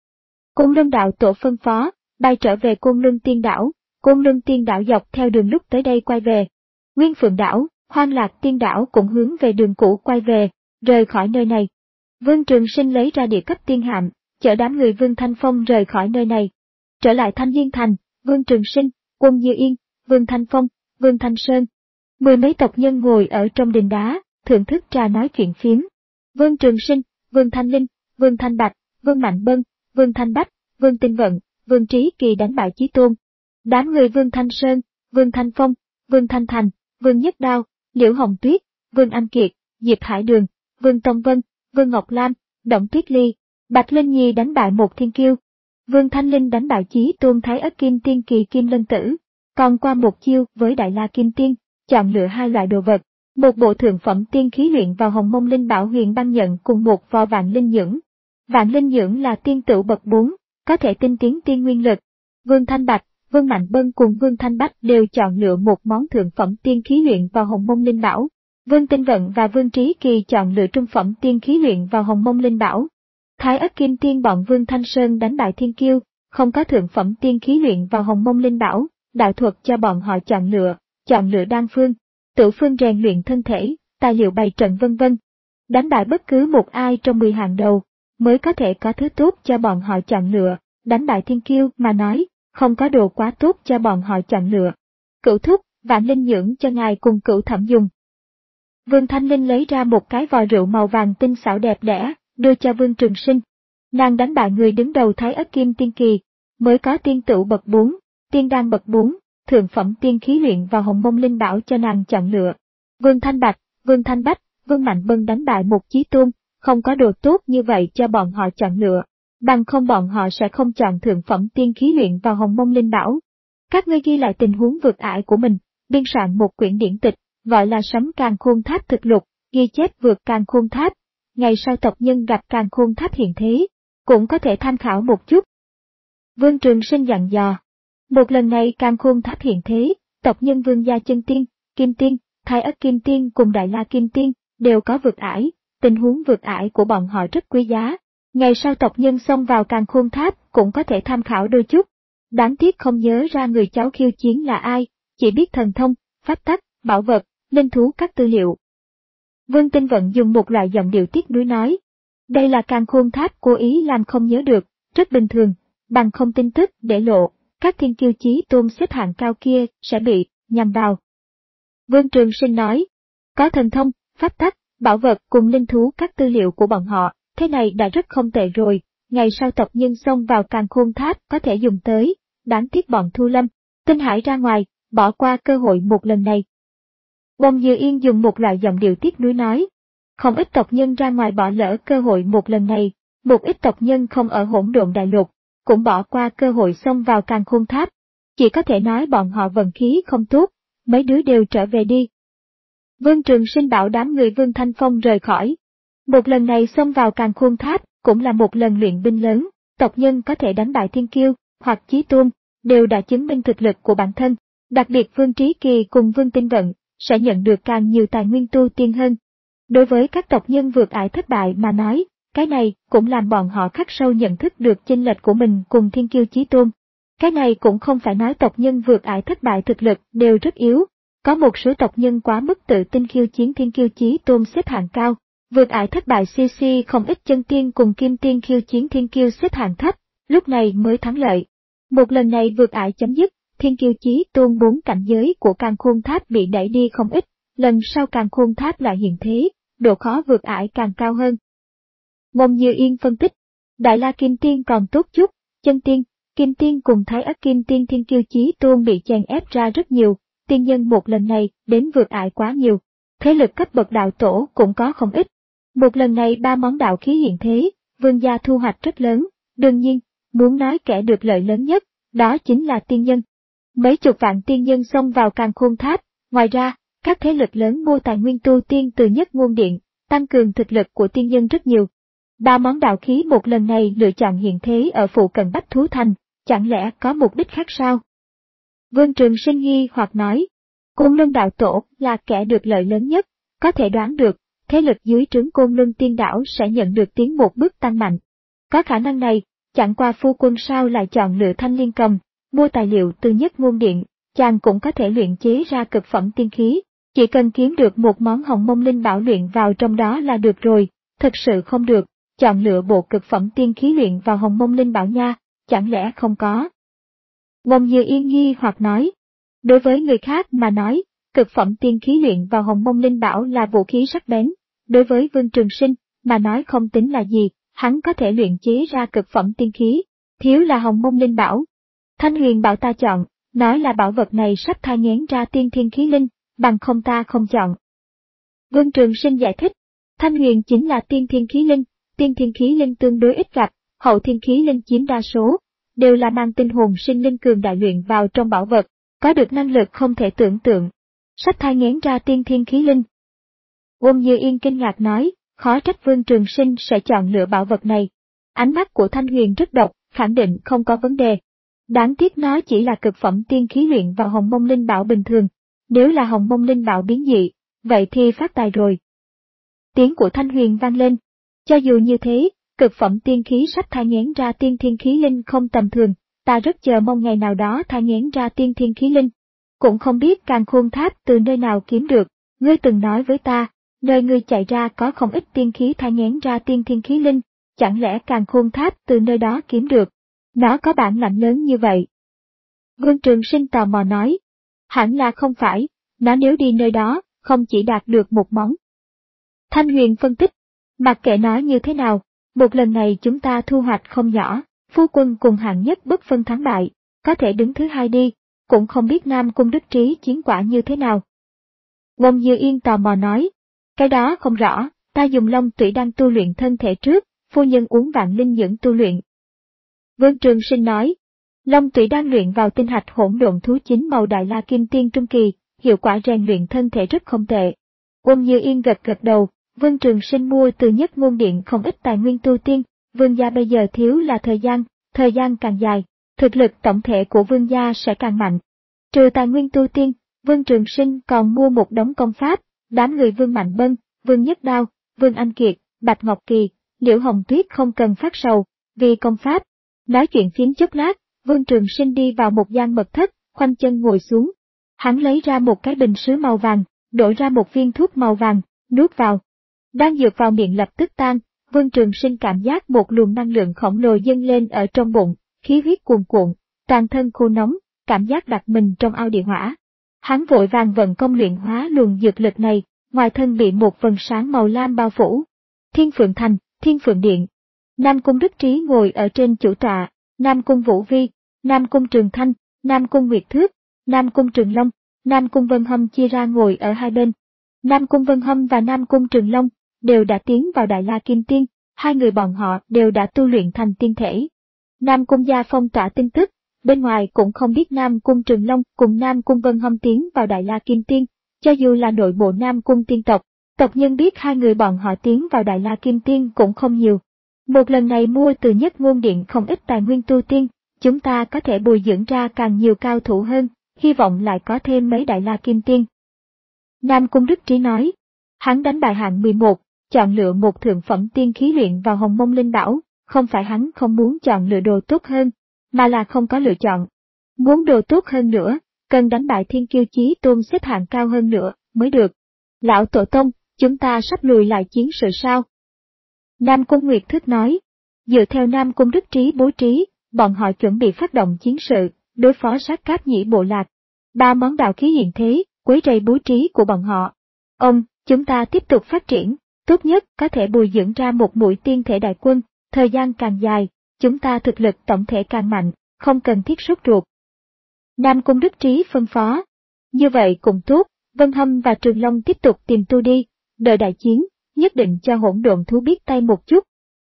S1: Côn Luân đạo tổ phân phó, bay trở về Côn Luân Tiên đảo, Côn Luân Tiên đảo dọc theo đường lúc tới đây quay về. Nguyên Phượng đảo, Hoang Lạc Tiên đảo cũng hướng về đường cũ quay về, rời khỏi nơi này. Vương Trường Sinh lấy ra địa cấp tiên hạm, chở đám người Vương Thanh Phong rời khỏi nơi này. Trở lại Thanh Liên Thành, Vương Trường Sinh, Quân Như Yên, Vương Thanh Phong, Vương Thanh Sơn. Mười mấy tộc nhân ngồi ở trong đình đá, thưởng thức trà nói chuyện phiếm. Vương Trường Sinh, Vương Thanh Linh, Vương Thanh Bạch, Vương Mạnh Bân, Vương Thanh Bách, Vương Tinh Vận, Vương Trí Kỳ đánh bại Chí Tôn. Đám người Vương Thanh Sơn, Vương Thanh Phong, Vương Thanh Thành, Vương Nhất Đao, Liễu Hồng Tuyết, Vương Anh Kiệt, Diệp Hải Đường, Vương Tông Vân, Vương Ngọc Lam, Động Tuyết Ly, Bạch Linh Nhi đánh bại một thiên kiêu. Vương Thanh Linh đánh bại Chí Tôn Thái Ất Kim Tiên Kỳ Kim Lân Tử. Còn qua một chiêu với Đại La Kim Tiên, chọn lựa hai loại đồ vật, một bộ thượng phẩm tiên khí luyện vào Hồng Mông Linh Bảo Huyền Băng Nhận cùng một vò Vạn Linh Nhưỡng. Vạn Linh Nhưỡng là tiên tửu bậc bốn, có thể tinh tiến tiên nguyên lực. Vương Thanh Bạch, Vương Mạnh Bân cùng Vương Thanh Bách đều chọn lựa một món thượng phẩm tiên khí luyện vào Hồng Mông Linh Bảo. Vương Tinh Vận và Vương Trí Kỳ chọn lựa trung phẩm tiên khí luyện vào Hồng Mông Linh Bảo. Thái Ất Kim Tiên bọn Vương Thanh Sơn đánh bại Thiên Kiêu, không có thượng phẩm tiên khí luyện vào Hồng Mông Linh Bảo, đạo thuật cho bọn họ chọn lựa, chọn lựa đan phương, tử phương rèn luyện thân thể, tài liệu bày trận vân vân. Đánh bại bất cứ một ai trong mười hàng đầu, mới có thể có thứ tốt cho bọn họ chọn lựa, đánh bại Thiên Kiêu mà nói, không có đồ quá tốt cho bọn họ chọn lựa. Cửu thúc, Vạn Linh Nhưỡng cho ngài cùng Cửu thẩm dùng. Vương Thanh Linh lấy ra một cái vò rượu màu vàng tinh xảo đẹp đẽ, đưa cho Vương Trường Sinh. Nàng đánh bại người đứng đầu Thái Ất Kim Tiên Kỳ, mới có tiên tửu bậc bốn, tiên đan bậc bốn, thượng phẩm tiên khí luyện vào Hồng Mông Linh Bảo cho nàng chọn lựa. Vương Thanh Bạch, Vương Thanh Bách, Vương Mạnh Bân đánh bại một Chí Tôn, không có đồ tốt như vậy cho bọn họ chọn lựa, bằng không bọn họ sẽ không chọn thượng phẩm tiên khí luyện vào Hồng Mông Linh Bảo. Các ngươi ghi lại tình huống vượt ải của mình, biên soạn một quyển điển tịch, gọi là Sấm Càn Khôn Tháp thực lục, ghi chép vượt Càn Khôn Tháp. Ngày sau tộc nhân gặp Càn Khôn Tháp hiện thế, cũng có thể tham khảo một chút. Vương Trường Sinh dặn dò. Một lần này Càn Khôn Tháp hiện thế, tộc nhân Vương gia Chân Tiên, Kim Tiên, Thái Ất Kim Tiên cùng Đại La Kim Tiên đều có vượt ải, tình huống vượt ải của bọn họ rất quý giá. Ngày sau tộc nhân xông vào Càn Khôn Tháp cũng có thể tham khảo đôi chút. Đáng tiếc không nhớ ra người cháu khiêu chiến là ai, chỉ biết thần thông, pháp tắc, bảo vật, linh thú các tư liệu. Vương Tinh Vận dùng một loại giọng điệu tiếc nuối nói. Đây là Càn Khôn Tháp cố ý làm không nhớ được, rất bình thường, bằng không tin tức để lộ, các thiên kiêu chí tôn xếp hạng cao kia sẽ bị nhằm vào. Vương Trường Sinh nói, có thần thông, pháp tắc, bảo vật cùng linh thú các tư liệu của bọn họ, thế này đã rất không tệ rồi, ngày sau tộc nhân xông vào Càn Khôn Tháp có thể dùng tới, đáng tiếc bọn Thu Lâm, Tinh Hải ra ngoài, bỏ qua cơ hội một lần này. Bông Dư Yên dùng một loại giọng điệu tiếc nuối nói, Không ít tộc nhân ra ngoài bỏ lỡ cơ hội một lần này, một ít tộc nhân không ở Hỗn Độn Đại Lục, cũng bỏ qua cơ hội xông vào Càn Khôn Tháp. Chỉ có thể nói bọn họ vận khí không tốt, mấy đứa đều trở về đi. Vương Trường Sinh bảo đám người Vương Thanh Phong rời khỏi. Một lần này xông vào Càn Khôn Tháp cũng là một lần luyện binh lớn, tộc nhân có thể đánh bại Thiên Kiêu hoặc Chí Tôn, đều đã chứng minh thực lực của bản thân, đặc biệt Vương Trí Kỳ cùng Vương Tinh Vận sẽ nhận được càng nhiều tài nguyên tu tiên hơn. Đối với các tộc nhân vượt ải thất bại mà nói, cái này cũng làm bọn họ khắc sâu nhận thức được chênh lệch của mình cùng Thiên Kiêu Chí Tôn. Cái này cũng không phải nói tộc nhân vượt ải thất bại thực lực đều rất yếu, có một số tộc nhân quá mức tự tin khiêu chiến Thiên Kiêu Chí Tôn xếp hạng cao, vượt ải thất bại xê xê không ít chân tiên cùng kim tiên khiêu chiến Thiên Kiêu xếp hạng thấp, lúc này mới thắng lợi. Một lần này vượt ải chấm dứt, Thiên Kiêu Chí Tôn bốn cảnh giới của Càn Khôn Tháp bị đẩy đi không ít, lần sau Càn Khôn Tháp lại hiện thế, độ khó vượt ải càng cao hơn. Ngôn Như Yên phân tích, Đại La Kim Tiên còn tốt chút, chân tiên, Kim Tiên cùng Thái Ất Kim Tiên Thiên Kiêu Chí Tôn bị chèn ép ra rất nhiều, tiên nhân một lần này đến vượt ải quá nhiều, thế lực cấp bậc đạo tổ cũng có không ít. Một lần này ba món đạo khí hiện thế, Vương gia thu hoạch rất lớn, đương nhiên, muốn nói kẻ được lợi lớn nhất, đó chính là tiên nhân. Mấy chục vạn tiên nhân xông vào Càn Khôn Tháp, ngoài ra, các thế lực lớn mua tài nguyên tu tiên từ Nhất Ngôn Điện, tăng cường thực lực của tiên nhân rất nhiều. Ba món đạo khí một lần này lựa chọn hiện thế ở phụ cận Bách Thú Thành, chẳng lẽ có mục đích khác sao? Vương Trường Sinh nghi hoặc nói, Côn Luân Đạo Tổ là kẻ được lợi lớn nhất, có thể đoán được, thế lực dưới trướng Côn Luân Tiên Đảo sẽ nhận được tiến một bước tăng mạnh. Có khả năng này, chẳng qua phu quân sao lại chọn lựa Thanh Liên Cầm, mua tài liệu từ Nhất Ngôn Điện, chàng cũng có thể luyện chế ra cực phẩm tiên khí, chỉ cần kiếm được một món Hồng Mông Linh Bảo luyện vào trong đó là được rồi, thực sự không được, chọn lựa bộ cực phẩm tiên khí luyện vào Hồng Mông Linh Bảo nha, chẳng lẽ không có. Ngôn Như Yên nghi hoặc nói, đối với người khác mà nói, cực phẩm tiên khí luyện vào Hồng Mông Linh Bảo là vũ khí sắc bén, đối với Vương Trường Sinh mà nói không tính là gì, hắn có thể luyện chế ra cực phẩm tiên khí, thiếu là Hồng Mông Linh Bảo. Thanh Huyền bảo ta chọn, nói là bảo vật này sắp thai nghén ra tiên thiên khí linh, bằng không ta không chọn. Vương Trường Sinh giải thích, Thanh Huyền chính là tiên thiên khí linh, tiên thiên khí linh tương đối ít gặp, hậu thiên khí linh chiếm đa số, đều là mang tinh hồn sinh linh cường đại luyện vào trong bảo vật, có được năng lực không thể tưởng tượng. Sắp thai nghén ra tiên thiên khí linh. Ngôn Như Yên kinh ngạc nói, khó trách Vương Trường Sinh sẽ chọn lựa bảo vật này. Ánh mắt của Thanh Huyền rất độc, khẳng định không có vấn đề. Đáng tiếc nó chỉ là cực phẩm tiên khí luyện vào Hồng Mông Linh Bảo bình thường, nếu là Hồng Mông Linh Bảo biến dị, vậy thì phát tài rồi. Tiếng của Thanh Huyền vang lên. Cho dù như thế, cực phẩm tiên khí sắp thai nghén ra tiên thiên khí linh không tầm thường, ta rất chờ mong ngày nào đó thai nghén ra tiên thiên khí linh. Cũng không biết Càn Khôn Tháp từ nơi nào kiếm được, ngươi từng nói với ta, nơi ngươi chạy ra có không ít tiên khí thai nghén ra tiên thiên khí linh, chẳng lẽ Càn Khôn Tháp từ nơi đó kiếm được? Nó có bản lãnh lớn như vậy. Vương Trường Sinh tò mò nói, hẳn là không phải, nó nếu đi nơi đó, không chỉ đạt được một món. Thanh Huyền phân tích, mặc kệ nói như thế nào, một lần này chúng ta thu hoạch không nhỏ, phu quân cùng hạng nhất bất phân thắng bại, có thể đứng thứ hai đi, cũng không biết Nam Cung Đức Trí chiến quả như thế nào. Ngôn Như Yên tò mò nói, cái đó không rõ, ta dùng Long Tủy đang tu luyện thân thể trước, phu nhân uống vạn linh dưỡng tu luyện. Vương Trường Sinh nói, Long Tủy đang luyện vào tinh hạch hỗn độn thú chính màu Đại La Kim Tiên trung kỳ, hiệu quả rèn luyện thân thể rất không tệ. Ngôn Như Yên gật gật đầu, Vương Trường Sinh mua từ Nhất Ngôn Điện không ít tài nguyên tu tiên, Vương gia bây giờ thiếu là thời gian, thời gian càng dài, thực lực tổng thể của Vương gia sẽ càng mạnh. Trừ tài nguyên tu tiên, Vương Trường Sinh còn mua một đống công pháp, đám người Vương Mạnh Bân, Vương Nhất Đao, Vương Anh Kiệt, Bạch Ngọc Kỳ, Liễu Hồng Tuyết không cần phát sầu, vì công pháp. Nói chuyện phiếm chốc lát, Vương Trường Sinh đi vào một gian mật thất, khoanh chân ngồi xuống. Hắn lấy ra một cái bình sứ màu vàng, đổ ra một viên thuốc màu vàng, nuốt vào. Đang dược vào miệng lập tức tan, Vương Trường Sinh cảm giác một luồng năng lượng khổng lồ dâng lên ở trong bụng, khí huyết cuồn cuộn, toàn thân khô nóng, cảm giác đặt mình trong ao địa hỏa. Hắn vội vàng vận công luyện hóa luồng dược lực này, ngoài thân bị một vầng sáng màu lam bao phủ. Thiên Phượng Thành, Thiên Phượng Điện. Nam Cung Đức Trí ngồi ở trên chủ tọa, Nam Cung Vũ Vi, Nam Cung Trường Thanh, Nam Cung Nguyệt Thước, Nam Cung Trường Long, Nam Cung Vân Hâm chia ra ngồi ở hai bên. Nam Cung Vân Hâm và Nam Cung Trường Long đều đã tiến vào Đại La Kim Tiên, hai người bọn họ đều đã tu luyện thành tiên thể. Nam Cung gia phong tỏa tin tức, bên ngoài cũng không biết Nam Cung Trường Long cùng Nam Cung Vân Hâm tiến vào Đại La Kim Tiên, cho dù là nội bộ Nam Cung tiên tộc, tộc nhân biết hai người bọn họ tiến vào Đại La Kim Tiên cũng không nhiều. Một lần này mua từ Nhất Ngôn Điện không ít tài nguyên tu tiên, chúng ta có thể bồi dưỡng ra càng nhiều cao thủ hơn, hy vọng lại có thêm mấy Đại La Kim Tiên. Nam Cung Đức Trí nói, hắn đánh bại hạng mười một, chọn lựa một thượng phẩm tiên khí luyện vào Hồng Mông Linh Bảo, không phải hắn không muốn chọn lựa đồ tốt hơn, mà là không có lựa chọn. Muốn đồ tốt hơn nữa, cần đánh bại Thiên Kiêu Chí Tôn xếp hạng cao hơn nữa, mới được. Lão Tổ Tông, chúng ta sắp lùi lại chiến sự sao? Nam Cung Nguyệt Thức nói, dựa theo Nam Cung Đức Trí bố trí, bọn họ chuẩn bị phát động chiến sự, đối phó sát cáp nhĩ bộ lạc. Ba món đạo khí hiện thế, quấy rầy bố trí của bọn họ. Ông, chúng ta tiếp tục phát triển, tốt nhất có thể bồi dưỡng ra một mũi tiên thể đại quân, thời gian càng dài, chúng ta thực lực tổng thể càng mạnh, không cần thiết sốt ruột. Nam Cung Đức Trí phân phó. Như vậy cũng tốt, Vân Hâm và Trường Long tiếp tục tìm tu đi, đợi đại chiến, nhất định cho hỗn độn thú biết tay một chút.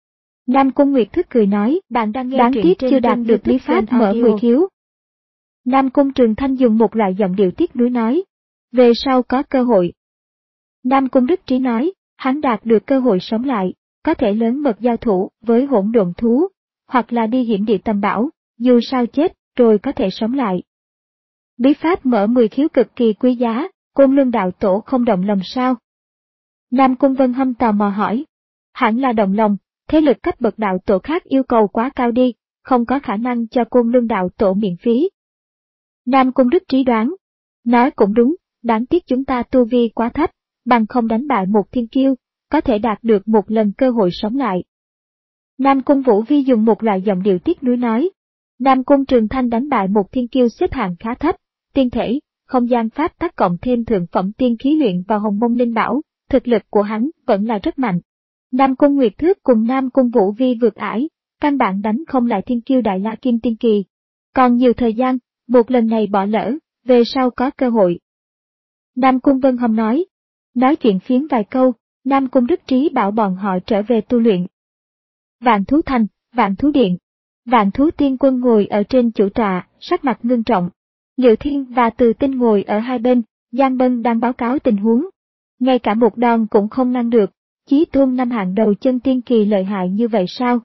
S1: Nam Cung Nguyệt Thức cười nói, bạn đang nghe đáng tiếc chưa đạt được lý pháp mở mười khiếu. Nam Cung Trường Thanh dùng một loại giọng điệu tiếc nuối nói, về sau có cơ hội. Nam Cung Đức Trí nói, hắn đạt được cơ hội sống lại, có thể lớn mật giao thủ với hỗn độn thú, hoặc là đi hiểm địa tầm bảo, dù sao chết, rồi có thể sống lại. Bí pháp mở mười khiếu cực kỳ quý giá, Côn Luân đạo tổ không động lòng sao? Nam Cung Vân Hâm tò mò hỏi, hẳn là động lòng, thế lực cấp bậc đạo tổ khác yêu cầu quá cao đi, không có khả năng cho Côn Luân đạo tổ miễn phí. Nam Cung Đức Trí đoán, nói cũng đúng, đáng tiếc chúng ta tu vi quá thấp, bằng không đánh bại một thiên kiêu, có thể đạt được một lần cơ hội sống lại. Nam Cung Vũ Vi dùng một loại giọng điệu tiếc nuối nói, Nam Cung Trường Thanh đánh bại một thiên kiêu xếp hạng khá thấp, tiên thể, không gian pháp tác cộng thêm thượng phẩm tiên khí luyện vào Hồng Mông Linh Bảo, thực lực của hắn vẫn là rất mạnh. Nam Cung Nguyệt Thước cùng Nam Cung Vũ Vi vượt ải, căn bản đánh không lại thiên kiêu Đại La Kim Tiên Kỳ. Còn nhiều thời gian, một lần này bỏ lỡ, về sau có cơ hội. Nam Cung Vân Hâm nói, nói chuyện phiếm vài câu, Nam Cung Đức Trí bảo bọn họ trở về tu luyện. Vạn Thú Thành, Vạn Thú Điện. Vạn Thú Tiên Quân ngồi ở trên chủ tọa, sắc mặt ngưng trọng. Liệu Thiên và Từ Tinh ngồi ở hai bên, Giang Bân đang báo cáo tình huống. Ngay cả một đòn cũng không ngăn được, Chí Tôn năm hạng đầu chân tiên kỳ lợi hại như vậy sao?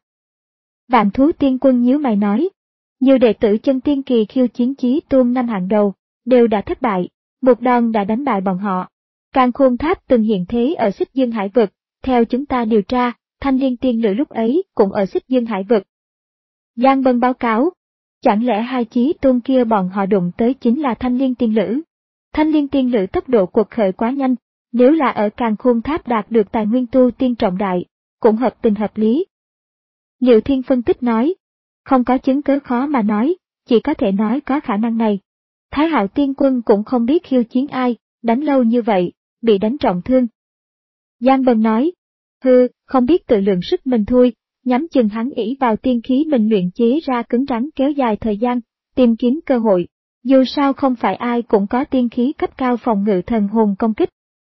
S1: Vạn Thú Tiên Quân nhíu mày nói, nhiều đệ tử chân tiên kỳ khiêu chiến Chí Tôn năm hạng đầu, đều đã thất bại, một đòn đã đánh bại bọn họ. Càn Khôn Tháp từng hiện thế ở Xích Dương Hải Vực, theo chúng ta điều tra, Thanh Liên Tiên Lữ lúc ấy cũng ở Xích Dương Hải Vực. Giang Bân báo cáo, chẳng lẽ hai Chí Tôn kia bọn họ đụng tới chính là Thanh Liên Tiên Lữ? Thanh Liên Tiên Lữ tốc độ cuộc khởi quá nhanh, nếu là ở Càn Khôn Tháp đạt được tài nguyên tu tiên trọng đại, cũng hợp tình hợp lý. Liệu Thiên phân tích nói, không có chứng cứ khó mà nói, chỉ có thể nói có khả năng này. Thái Hạo Tiên Quân cũng không biết khiêu chiến ai, đánh lâu như vậy, bị đánh trọng thương. Giang Bân nói, hư, không biết tự lượng sức mình thôi, nhắm chừng hắn ỷ vào tiên khí mình luyện chế ra cứng rắn kéo dài thời gian, tìm kiếm cơ hội, dù sao không phải ai cũng có tiên khí cấp cao phòng ngự thần hồn công kích.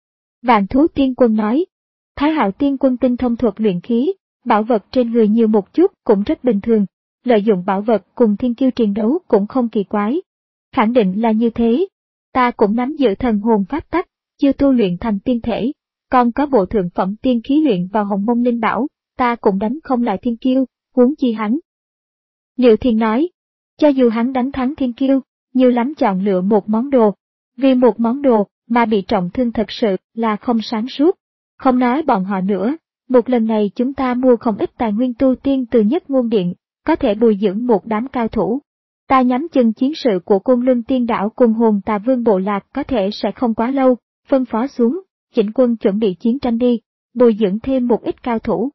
S1: Vạn Thú Tiên Quân nói, Thái Hạo Tiên Quân tinh thông thuật luyện khí, bảo vật trên người nhiều một chút cũng rất bình thường, lợi dụng bảo vật cùng thiên kiêu chiến đấu cũng không kỳ quái. Khẳng định là như thế, ta cũng nắm giữ thần hồn pháp tắc, chưa tu luyện thành tiên thể, còn có bộ thượng phẩm tiên khí luyện vào Hồng Mông Linh Bảo, ta cũng đánh không lại thiên kiêu, huống chi hắn. Liệu Thiên nói, cho dù hắn đánh thắng thiên kiêu, nhiều lắm chọn lựa một món đồ, vì một món đồ mà bị trọng thương thật sự là không sáng suốt. Không nói bọn họ nữa, một lần này chúng ta mua không ít tài nguyên tu tiên từ Nhất Ngôn Điện, có thể bồi dưỡng một đám cao thủ. Ta nhắm chừng chiến sự của Côn Luân Tiên Đảo cùng Hồn Tà Vương bộ lạc có thể sẽ không quá lâu, phân phó xuống, chỉnh quân chuẩn bị chiến tranh đi, bồi dưỡng thêm một ít cao thủ.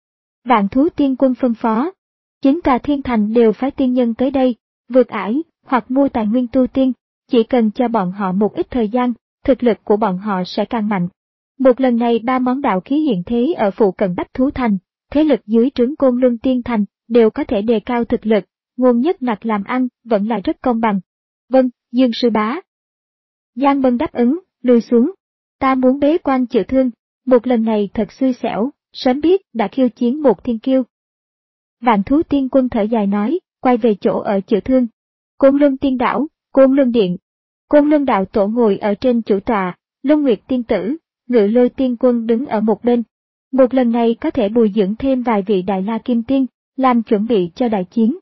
S1: Vạn Thú Tiên Quân phân phó, chính tà thiên thành đều phái tiên nhân tới đây, vượt ải, hoặc mua tài nguyên tu tiên, chỉ cần cho bọn họ một ít thời gian, thực lực của bọn họ sẽ càng mạnh. Một lần này ba món đạo khí hiện thế ở phụ cận Bách Thú Thành, thế lực dưới trướng Côn Luân Tiên Thành đều có thể đề cao thực lực, nguồn nhất nặc làm ăn vẫn là rất công bằng. Vâng, Dương sư bá. Giang Bân đáp ứng, lùi xuống. Ta muốn bế quan chữa thương, một lần này thật xui xẻo, sớm biết đã khiêu chiến một thiên kiêu. Vạn Thú Tiên Quân thở dài nói, quay về chỗ ở chữa thương. Côn Luân Tiên Đảo, Côn Luân Điện. Côn Luân Đạo Tổ ngồi ở trên chủ tọa, Luân Nguyệt Tiên Tử, Ngự Lôi Tiên Quân đứng ở một bên. Một lần này có thể bồi dưỡng thêm vài vị Đại La Kim Tiên, làm chuẩn bị cho đại chiến.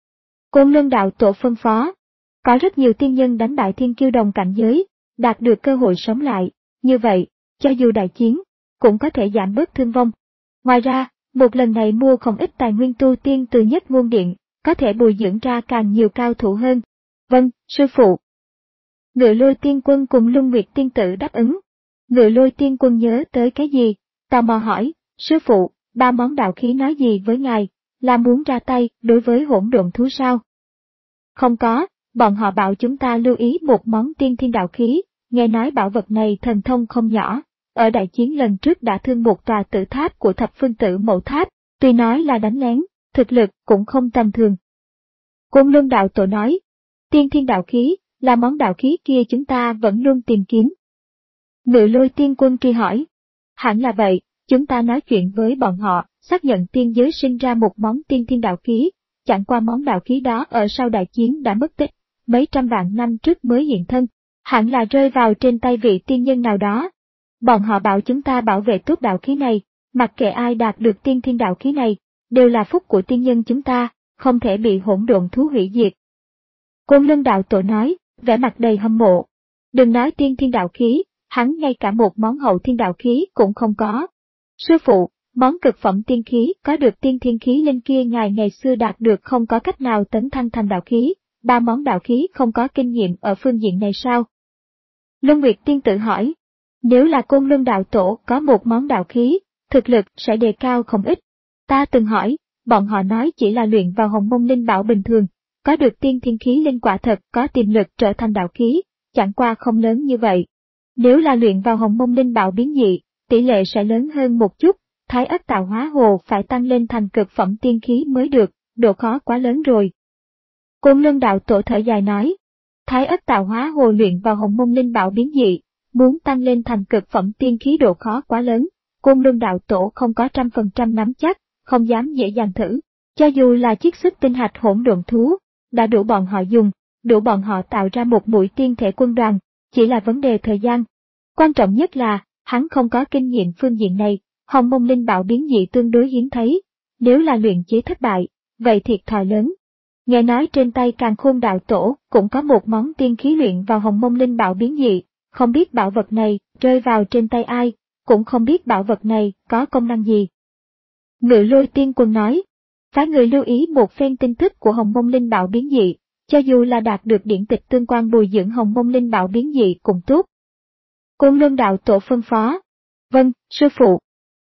S1: Côn Luân Đạo Tổ phân phó, có rất nhiều tiên nhân đánh bại thiên kiêu đồng cảnh giới, đạt được cơ hội sống lại, như vậy, cho dù đại chiến, cũng có thể giảm bớt thương vong. Ngoài ra, một lần này mua không ít tài nguyên tu tiên từ Nhất Ngôn Điện, có thể bồi dưỡng ra càng nhiều cao thủ hơn. Vâng, sư phụ. Ngự Lôi Tiên Quân cùng Luân Nguyệt Tiên Tử đáp ứng. Ngự Lôi Tiên Quân nhớ tới cái gì? Tò mò hỏi, sư phụ, ba món đạo khí nói gì với ngài, là muốn ra tay đối với hỗn độn thú sao? Không có, bọn họ bảo chúng ta lưu ý một món tiên thiên đạo khí, nghe nói bảo vật này thần thông không nhỏ, ở đại chiến lần trước đã thương một tòa tử tháp của thập phương tử mẫu tháp, tuy nói là đánh lén, thực lực cũng không tầm thường. Côn Luân Đạo Tổ nói, tiên thiên đạo khí, là món đạo khí kia chúng ta vẫn luôn tìm kiếm. Ngự Lôi Tiên Quân truy hỏi, hẳn là vậy, chúng ta nói chuyện với bọn họ, xác nhận tiên giới sinh ra một món tiên thiên đạo khí, chẳng qua món đạo khí đó ở sau đại chiến đã mất tích, mấy trăm vạn năm trước mới hiện thân, hẳn là rơi vào trên tay vị tiên nhân nào đó. Bọn họ bảo chúng ta bảo vệ tốt đạo khí này, mặc kệ ai đạt được tiên thiên đạo khí này, đều là phúc của tiên nhân chúng ta, không thể bị hỗn độn thú hủy diệt. Côn Luân Đạo Tổ nói, vẻ mặt đầy hâm mộ. Đừng nói tiên thiên đạo khí, hắn ngay cả một món hậu thiên đạo khí cũng không có. Sư phụ, món cực phẩm tiên khí có được tiên thiên khí linh kia ngài ngày xưa đạt được không có cách nào tấn thăng thành đạo khí, ba món đạo khí không có kinh nghiệm ở phương diện này sao? Luân Nguyệt Tiên Tử hỏi, nếu là Côn Luân Đạo Tổ có một món đạo khí, thực lực sẽ đề cao không ít. Ta từng hỏi, bọn họ nói chỉ là luyện vào hồng mông linh bảo bình thường, có được tiên thiên khí linh quả thật có tiềm lực trở thành đạo khí, chẳng qua không lớn như vậy. Nếu là luyện vào hồng mông linh bảo biến dị, tỷ lệ sẽ lớn hơn một chút, Thái Ất Tạo Hóa Hồ phải tăng lên thành cực phẩm tiên khí mới được, độ khó quá lớn rồi. Côn Luân Đạo Tổ thở dài nói, Thái Ất Tạo Hóa Hồ luyện vào hồng mông linh bảo biến dị, muốn tăng lên thành cực phẩm tiên khí độ khó quá lớn, Côn Luân Đạo Tổ không có trăm phần trăm nắm chắc, không dám dễ dàng thử, cho dù là chiết xuất tinh hạch hỗn độn thú, đã đủ bọn họ dùng, đủ bọn họ tạo ra một mũi tiên thể quân đoàn, chỉ là vấn đề thời gian. Quan trọng nhất là, hắn không có kinh nghiệm phương diện này, hồng mông linh bảo biến dị tương đối hiếm thấy, nếu là luyện chế thất bại, vậy thiệt thòi lớn. Nghe nói trên tay Càn Khôn Đạo Tổ cũng có một món tiên khí luyện vào hồng mông linh bảo biến dị, không biết bảo vật này rơi vào trên tay ai, cũng không biết bảo vật này có công năng gì. Ngự Lôi Tiên Quân nói, phái người lưu ý một phen tin tức của hồng mông linh bảo biến dị, cho dù là đạt được điển tịch tương quan bồi dưỡng hồng mông linh bảo biến dị cũng tốt. Côn Luân Đạo Tổ phân phó, vâng, sư phụ.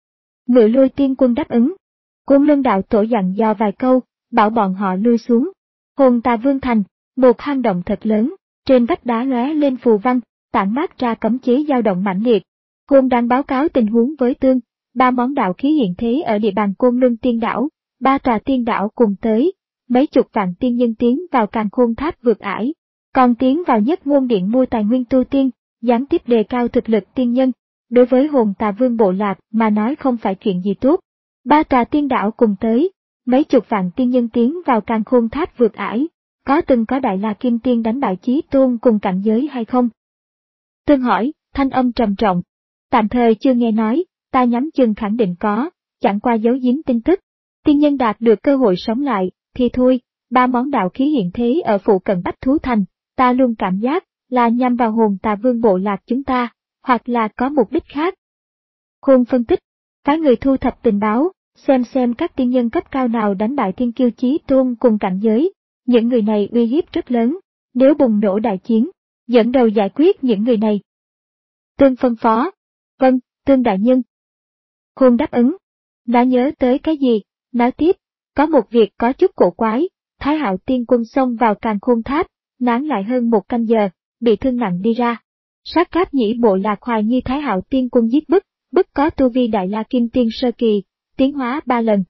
S1: Ngự Lôi Tiên Quân đáp ứng. Côn Luân Đạo Tổ dặn dò vài câu, bảo bọn họ lui xuống. Hồn Tà Vương Thành, một hang động thật lớn, trên vách đá lóe lên phù văn, tản mát ra cấm chế dao động mãnh liệt. Côn đang báo cáo tình huống với Tương, ba món đạo khí hiện thế ở địa bàn Côn Luân Tiên Đảo, ba tòa tiên đảo cùng tới, mấy chục vạn tiên nhân tiến vào Càn Khôn Tháp vượt ải, còn tiến vào Nhất Ngôn Điện mua tài nguyên tu tiên, gián tiếp đề cao thực lực tiên nhân. Đối với Hồn Tà Vương bộ lạc mà nói không phải chuyện gì tốt. Ba tòa tiên đảo cùng tới, mấy chục vạn tiên nhân tiến vào Càn Khôn Tháp vượt ải, có từng có Đại La Kim Tiên đánh bại Chí Tôn cùng cảnh giới hay không? Tương hỏi, thanh âm trầm trọng. Tạm thời chưa nghe nói, ta nhắm chừng khẳng định có, chẳng qua giấu giếm tin tức. Tiên nhân đạt được cơ hội sống lại, thì thôi, ba món đạo khí hiện thế ở phụ cận Bách Thú Thành, ta luôn cảm giác là nhằm vào Hồn Tà Vương bộ lạc chúng ta, hoặc là có mục đích khác. Khôn phân tích, phái người thu thập tình báo, xem xem các tiên nhân cấp cao nào đánh bại thiên kiêu Chí Tôn cùng cảnh giới, những người này uy hiếp rất lớn, nếu bùng nổ đại chiến, dẫn đầu giải quyết những người này. Tương phân phó, vâng, Tương đại nhân. Khôn đáp ứng, đã nhớ tới cái gì, nói tiếp, có một việc có chút cổ quái, Thái Hạo Tiên Quân xông vào Càn Khôn Tháp, nán lại hơn một canh giờ, bị thương nặng đi ra. Sát Cáp Nhĩ bộ lạc hoài nghi Thái Hạo Tiên Quân giết bức, bức có tu vi Đại La Kim Tiên sơ kỳ, tiến hóa ba lần.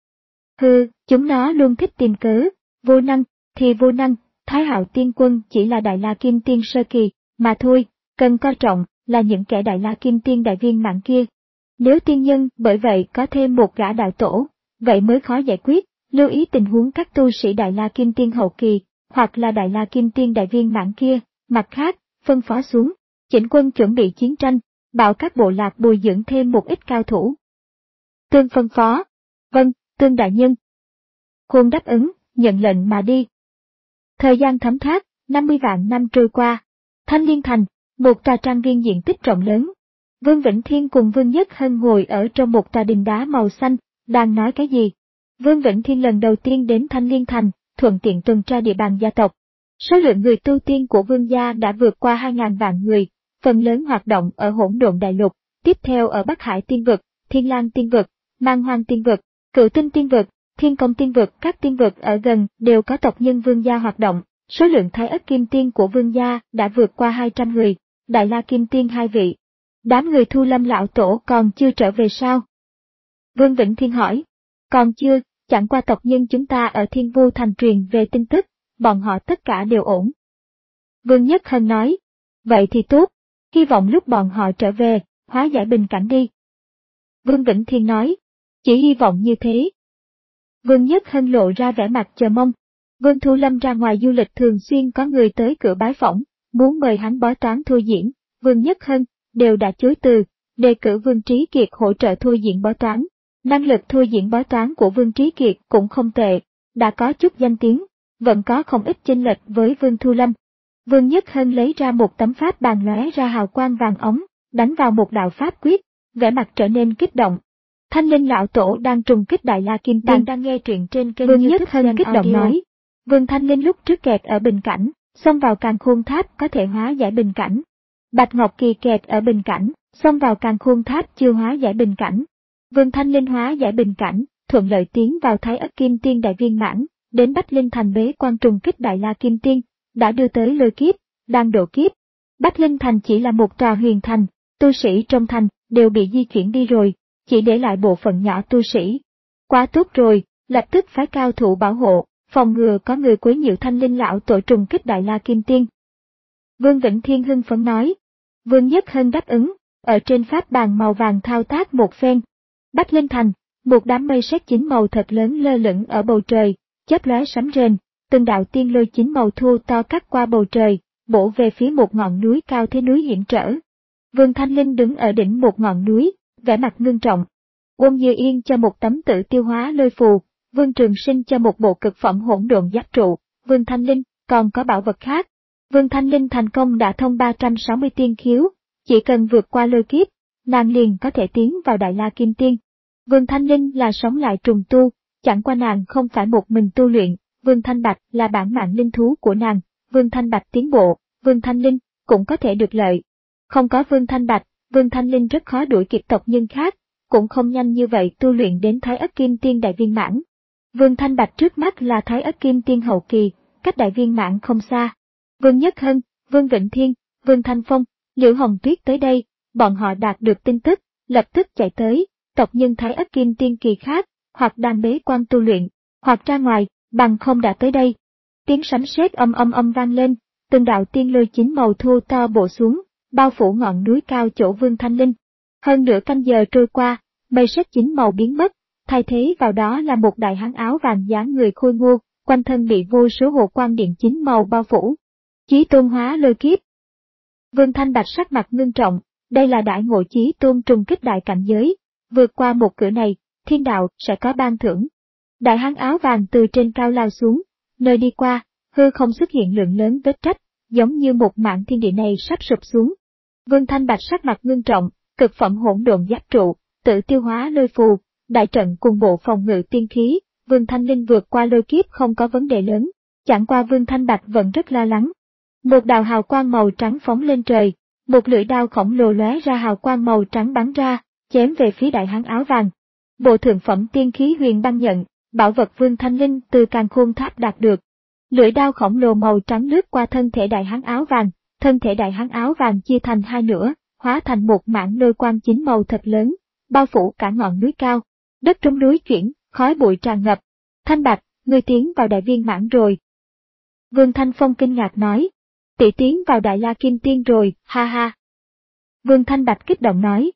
S1: Hừ, chúng nó luôn thích tìm cớ, vô năng, thì vô năng, Thái Hạo Tiên Quân chỉ là Đại La Kim Tiên sơ kỳ, mà thôi, cần coi trọng là những kẻ Đại La Kim Tiên đại viên mãn kia. Nếu tiên nhân bởi vậy có thêm một gã đạo tổ, vậy mới khó giải quyết, lưu ý tình huống các tu sĩ Đại La Kim Tiên hậu kỳ, hoặc là Đại La Kim Tiên đại viên mãn kia, mặt khác, phân phó xuống, chỉnh quân chuẩn bị chiến tranh, bảo các bộ lạc bồi dưỡng thêm một ít cao thủ. Tương phân phó, vâng, Tương đại nhân. Khuôn đáp ứng, nhận lệnh mà đi. Thời gian thấm thoát, năm mươi vạn năm trôi qua, Thanh Liên Thành, một tòa trang viên diện tích rộng lớn. Vương Vĩnh Thiên cùng Vương Nhất Hân ngồi ở trong một tòa đình đá màu xanh, đang nói cái gì? Vương Vĩnh Thiên lần đầu tiên đến Thanh Liên Thành, thuận tiện tuần tra địa bàn gia tộc. Số lượng người tu tiên của Vương gia đã vượt qua hai ngàn vạn người, phần lớn hoạt động ở Hỗn Độn Đại Lục, tiếp theo ở Bắc Hải Tiên Vực, Thiên Lang Tiên Vực, Man Hoang Tiên Vực, Cửu Tinh Tiên Vực, Thiên Công Tiên Vực, các tiên vực ở gần đều có tộc nhân Vương gia hoạt động. Số lượng Thái Ất Kim Tiên của Vương gia đã vượt qua hai trăm người, Đại La Kim Tiên hai vị. Đám người Thu Lâm lão tổ còn chưa trở về sao? Vương Vĩnh Thiên hỏi. Còn chưa, chẳng qua tộc nhân chúng ta ở Thiên Vu Thành truyền về tin tức, bọn họ tất cả đều ổn. Vương Nhất Hân nói. Vậy thì tốt, hy vọng lúc bọn họ trở về, hóa giải bình cảnh đi. Vương Vĩnh Thiên nói. Chỉ hy vọng như thế. Vương Nhất Hân lộ ra vẻ mặt chờ mong. Vương Thu Lâm ra ngoài du lịch thường xuyên có người tới cửa bái phỏng, muốn mời hắn bói toán thôi diễn, Vương Nhất Hân đều đã chối từ, đề cử Vương Trí Kiệt hỗ trợ thôi diễn bói toán. Năng lực thôi diễn bói toán của Vương Trí Kiệt cũng không tệ, đã có chút danh tiếng, vẫn có không ít chênh lệch với Vương Thu Lâm. Vương Nhất Hân lấy ra một tấm pháp bàn lóe ra hào quang vàng ống, đánh vào một đạo pháp quyết, vẻ mặt trở nên kích động. Thanh Linh lão tổ đang trùng kích Đại La Kim Tiên đang nghe truyện trên kênh Vương Nhất Hân kích động nói. Vương Thanh Linh lúc trước kẹt ở bình cảnh, xông vào Càn Khôn Tháp có thể hóa giải bình cảnh. Bạch Ngọc Kỳ kẹt ở bình cảnh, xông vào Càn Khôn Tháp chưa hóa giải bình cảnh. Vương Thanh Linh hóa giải bình cảnh, thuận lợi tiến vào Thái Ất Kim Tiên đại viên mãn, đến Bách Linh Thành bế quan trùng kích Đại La Kim Tiên, đã đưa tới lôi kiếp, đang độ kiếp. Bách Linh Thành chỉ là một tòa huyền thành, tu sĩ trong thành đều bị di chuyển đi rồi, chỉ để lại bộ phận nhỏ tu sĩ. Quá tốt rồi, lập tức phái cao thủ bảo hộ, phòng ngừa có người quấy nhiễu Thanh Linh lão tổ trùng kích Đại La Kim Tiên. Vương Vĩnh Thiên hưng phấn nói. Vương Nhất Hân đáp ứng, ở trên pháp bàn màu vàng thao tác một phen. Bách Linh Thành, một đám mây sét chín màu thật lớn lơ lửng ở bầu trời, chớp lóe sấm rền, từng đạo tiên lôi chín màu thu to cắt qua bầu trời, bổ về phía một ngọn núi cao thế núi hiểm trở. Vương Thanh Linh đứng ở đỉnh một ngọn núi, vẻ mặt ngưng trọng. Uông Như Yên cho một tấm tự tiêu hóa lôi phù, Vương Trường Sinh cho một bộ cực phẩm hỗn độn giáp trụ, Vương Thanh Linh còn có bảo vật khác. Vương Thanh Linh thành công đã thông ba trăm sáu mươi tiên khiếu, chỉ cần vượt qua lôi kiếp, nàng liền có thể tiến vào Đại La Kim Tiên. Vương Thanh Linh là sống lại trùng tu, chẳng qua nàng không phải một mình tu luyện, Vương Thanh Bạch là bản mạng linh thú của nàng, Vương Thanh Bạch tiến bộ, Vương Thanh Linh cũng có thể được lợi. Không có Vương Thanh Bạch, Vương Thanh Linh rất khó đuổi kịp tộc nhân khác, cũng không nhanh như vậy tu luyện đến Thái Ất Kim Tiên đại viên mãn. Vương Thanh Bạch trước mắt là Thái Ất Kim Tiên hậu kỳ, cách đại viên mãn không xa. Vương Nhất Hân, Vương Vĩnh Thiên, Vương Thanh Phong, Liễu Hồng Tuyết tới đây, bọn họ đạt được tin tức, lập tức chạy tới, tộc nhân Thái Ất Kim Tiên kỳ khác, hoặc đang bế quan tu luyện, hoặc ra ngoài, bằng không đã tới đây. Tiếng sấm sét âm âm âm vang lên, từng đạo tiên lôi chín màu thu to bổ xuống, bao phủ ngọn núi cao chỗ Vương Thanh Linh. Hơn nửa canh giờ trôi qua, mây sét chín màu biến mất, thay thế vào đó là một đại hán áo vàng dáng người khôi ngô, quanh thân bị vô số hồ quang điện chín màu bao phủ. Chí tôn hóa lôi kiếp. Vương Thanh Bạch sắc mặt ngưng trọng, đây là đại ngộ chí tôn trùng kích đại cảnh giới, vượt qua một cửa này, thiên đạo sẽ có ban thưởng. Đại hán áo vàng từ trên cao lao xuống, nơi đi qua, hư không xuất hiện lượng lớn vết rách, giống như một mảng thiên địa này sắp sụp xuống. Vương Thanh Bạch sắc mặt ngưng trọng, cực phẩm hỗn độn giáp trụ, tự tiêu hóa lôi phù, đại trận cùng bộ phòng ngự tiên khí, Vương Thanh Linh vượt qua lôi kiếp không có vấn đề lớn, chẳng qua Vương Thanh Bạch vẫn rất lo lắng. Một đạo hào quang màu trắng phóng lên trời, một lưỡi đao khổng lồ lóe ra hào quang màu trắng bắn ra, chém về phía đại hán áo vàng. Bộ thượng phẩm tiên khí huyền băng nhận, bảo vật Vương Thanh Linh từ Càn Khôn Tháp đạt được. Lưỡi đao khổng lồ màu trắng lướt qua thân thể đại hán áo vàng, thân thể đại hán áo vàng chia thành hai nửa, hóa thành một mảng lôi quang chín màu thật lớn, bao phủ cả ngọn núi cao. Đất trống núi chuyển, khói bụi tràn ngập. Thanh Bạch, ngươi tiến vào đại viên mãn rồi. Vương Thanh Phong kinh ngạc nói. Tỷ tiến vào Đại La Kim Tiên rồi, ha ha. Vương Thanh Bạch kích động nói.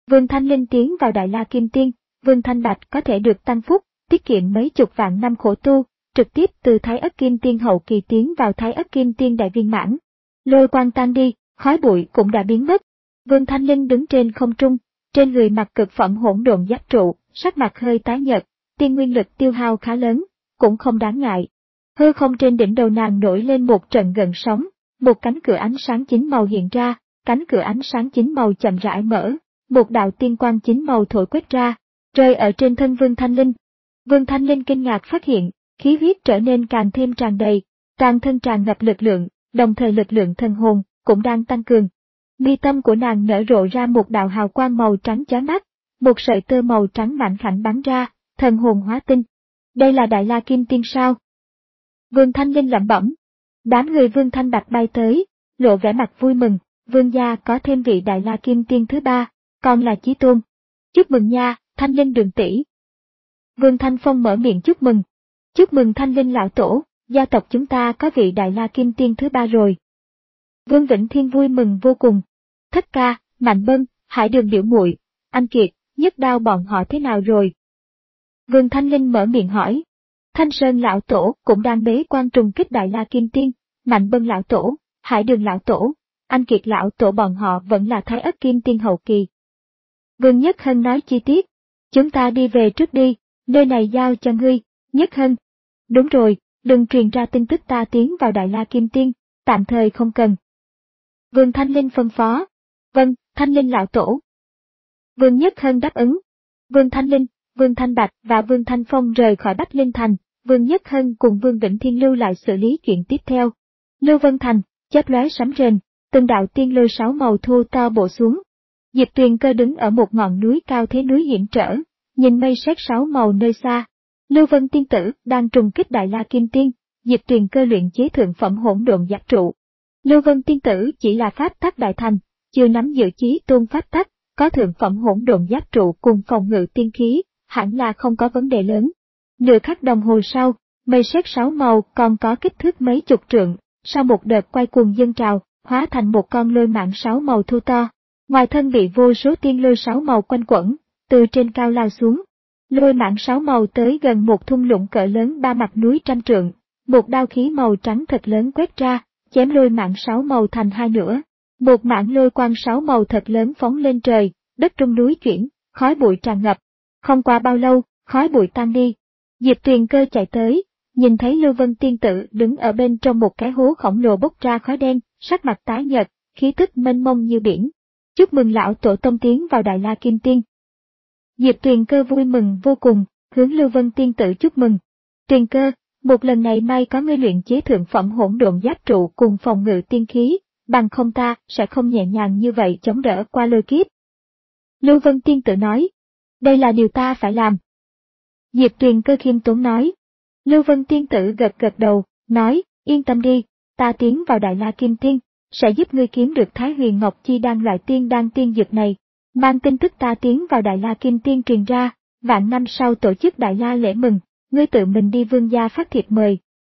S1: Vương Thanh Linh tiến vào Đại La Kim Tiên, Vương Thanh Bạch có thể được tăng phúc, tiết kiệm mấy chục vạn năm khổ tu, trực tiếp từ Thái Ất Kim Tiên hậu kỳ tiến vào Thái Ất Kim Tiên đại viên mãn. Lôi quang tan đi, khói bụi cũng đã biến mất. Vương Thanh Linh đứng trên không trung, trên người mặc cực phẩm hỗn độn giáp trụ, sắc mặt hơi tái nhợt, tiên nguyên lực tiêu hao khá lớn, cũng không đáng ngại. Hư không trên đỉnh đầu nàng nổi lên một trận gợn sóng, một cánh cửa ánh sáng chín màu hiện ra, cánh cửa ánh sáng chín màu chậm rãi mở, một đạo tiên quang chín màu thổi quét ra, rơi ở trên thân Vương Thanh Linh. Vương Thanh Linh kinh ngạc phát hiện, khí huyết trở nên càng thêm tràn đầy, toàn thân tràn ngập lực lượng, đồng thời lực lượng thần hồn cũng đang tăng cường. Mi tâm của nàng nở rộ ra một đạo hào quang màu trắng chói mắt, một sợi tơ màu trắng mảnh khảnh bắn ra, thần hồn hóa tinh. Đây là Đại La Kim Tiên sao? Vương Thanh Linh lẩm bẩm. Đám người Vương Thanh Bạch bay tới, lộ vẻ mặt vui mừng, Vương gia có thêm vị Đại La Kim Tiên thứ ba, còn là Chí Tôn. Chúc mừng nha, Thanh Linh đường tỷ. Vương Thanh Phong mở miệng chúc mừng. Chúc mừng Thanh Linh lão tổ, gia tộc chúng ta có vị Đại La Kim Tiên thứ ba rồi. Vương Vĩnh Thiên vui mừng vô cùng. Thất ca, Mạnh Bân, Hải Đường biểu muội, anh Kiệt, Nhất Đao bọn họ thế nào rồi? Vương Thanh Linh mở miệng hỏi. Thanh Sơn lão tổ cũng đang bế quan trùng kích Đại La Kim Tiên, Mạnh Bân lão tổ, Hải Đường lão tổ, anh Kiệt lão tổ bọn họ vẫn là Thái Ất Kim Tiên hậu kỳ. Vương Nhất Hân nói chi tiết. Chúng ta đi về trước đi, nơi này giao cho ngươi, Nhất Hân. Đúng rồi, đừng truyền ra tin tức ta tiến vào Đại La Kim Tiên, tạm thời không cần. Vương Thanh Linh phân phó. Vâng, Thanh Linh lão tổ. Vương Nhất Hân đáp ứng. Vương Thanh Linh, Vương Thanh Bạch và Vương Thanh Phong rời khỏi Bách Linh Thành, Vương Nhất Hân cùng Vương Vĩnh Thiên lưu lại xử lý chuyện tiếp theo. Lưu Vân Thành, chớp lóe sấm rền, từng đạo tiên lôi sáu màu thu to bộ xuống. Diệp Tuyền Cơ đứng ở một ngọn núi cao thế núi hiểm trở, nhìn mây sét sáu màu nơi xa. Lưu Vân tiên tử đang trùng kích Đại La Kim Tiên, Diệp Tuyền Cơ luyện chế thượng phẩm hỗn độn giáp trụ. Lưu Vân tiên tử chỉ là pháp tắc đại thành, chưa nắm giữ chí tôn pháp tắc, có thượng phẩm hỗn độn giáp trụ cùng phòng ngự tiên khí, hẳn là không có vấn đề lớn. Nửa khắc đồng hồ sau, mây sét sáu màu còn có kích thước mấy chục trượng, sau một đợt quay cuồng dâng trào, hóa thành một con lôi mãng sáu màu thu to. Ngoài thân bị vô số tiên lôi sáu màu quanh quẩn, từ trên cao lao xuống. Lôi mãng sáu màu tới gần một thung lũng cỡ lớn ba mặt núi trăm trượng, một đao khí màu trắng thật lớn quét ra, chém lôi mãng sáu màu thành hai nửa. Một mảng lôi quang sáu màu thật lớn phóng lên trời, đất trung núi chuyển, khói bụi tràn ngập. Không qua bao lâu, khói bụi tan đi. Diệp Tuyền Cơ chạy tới, nhìn thấy Lưu Vân tiên tử đứng ở bên trong một cái hố khổng lồ bốc ra khói đen, sắc mặt tái nhợt, khí tức mênh mông như biển. Chúc mừng lão tổ tông tiến vào Đại La Kim Tiên. Diệp Tuyền Cơ vui mừng vô cùng, hướng Lưu Vân tiên tử chúc mừng. Tuyền Cơ, một lần này may có ngươi luyện chế thượng phẩm hỗn độn giáp trụ cùng phòng ngự tiên khí, bằng không ta sẽ không nhẹ nhàng như vậy chống đỡ qua lôi kiếp. Lưu Vân tiên tử nói, đây là điều ta phải làm. Diệp Tuyền Cơ khiêm tốn nói. Lưu Vân tiên tử gật gật đầu, nói, yên tâm đi, ta tiến vào Đại La Kim Tiên, sẽ giúp ngươi kiếm được Thái Huyền Ngọc Chi đan loại tiên đan tiên dược này, mang tin tức ta tiến vào Đại La Kim Tiên truyền ra, vạn năm sau tổ chức Đại La lễ mừng, ngươi tự mình đi vương gia phát thiệp mời.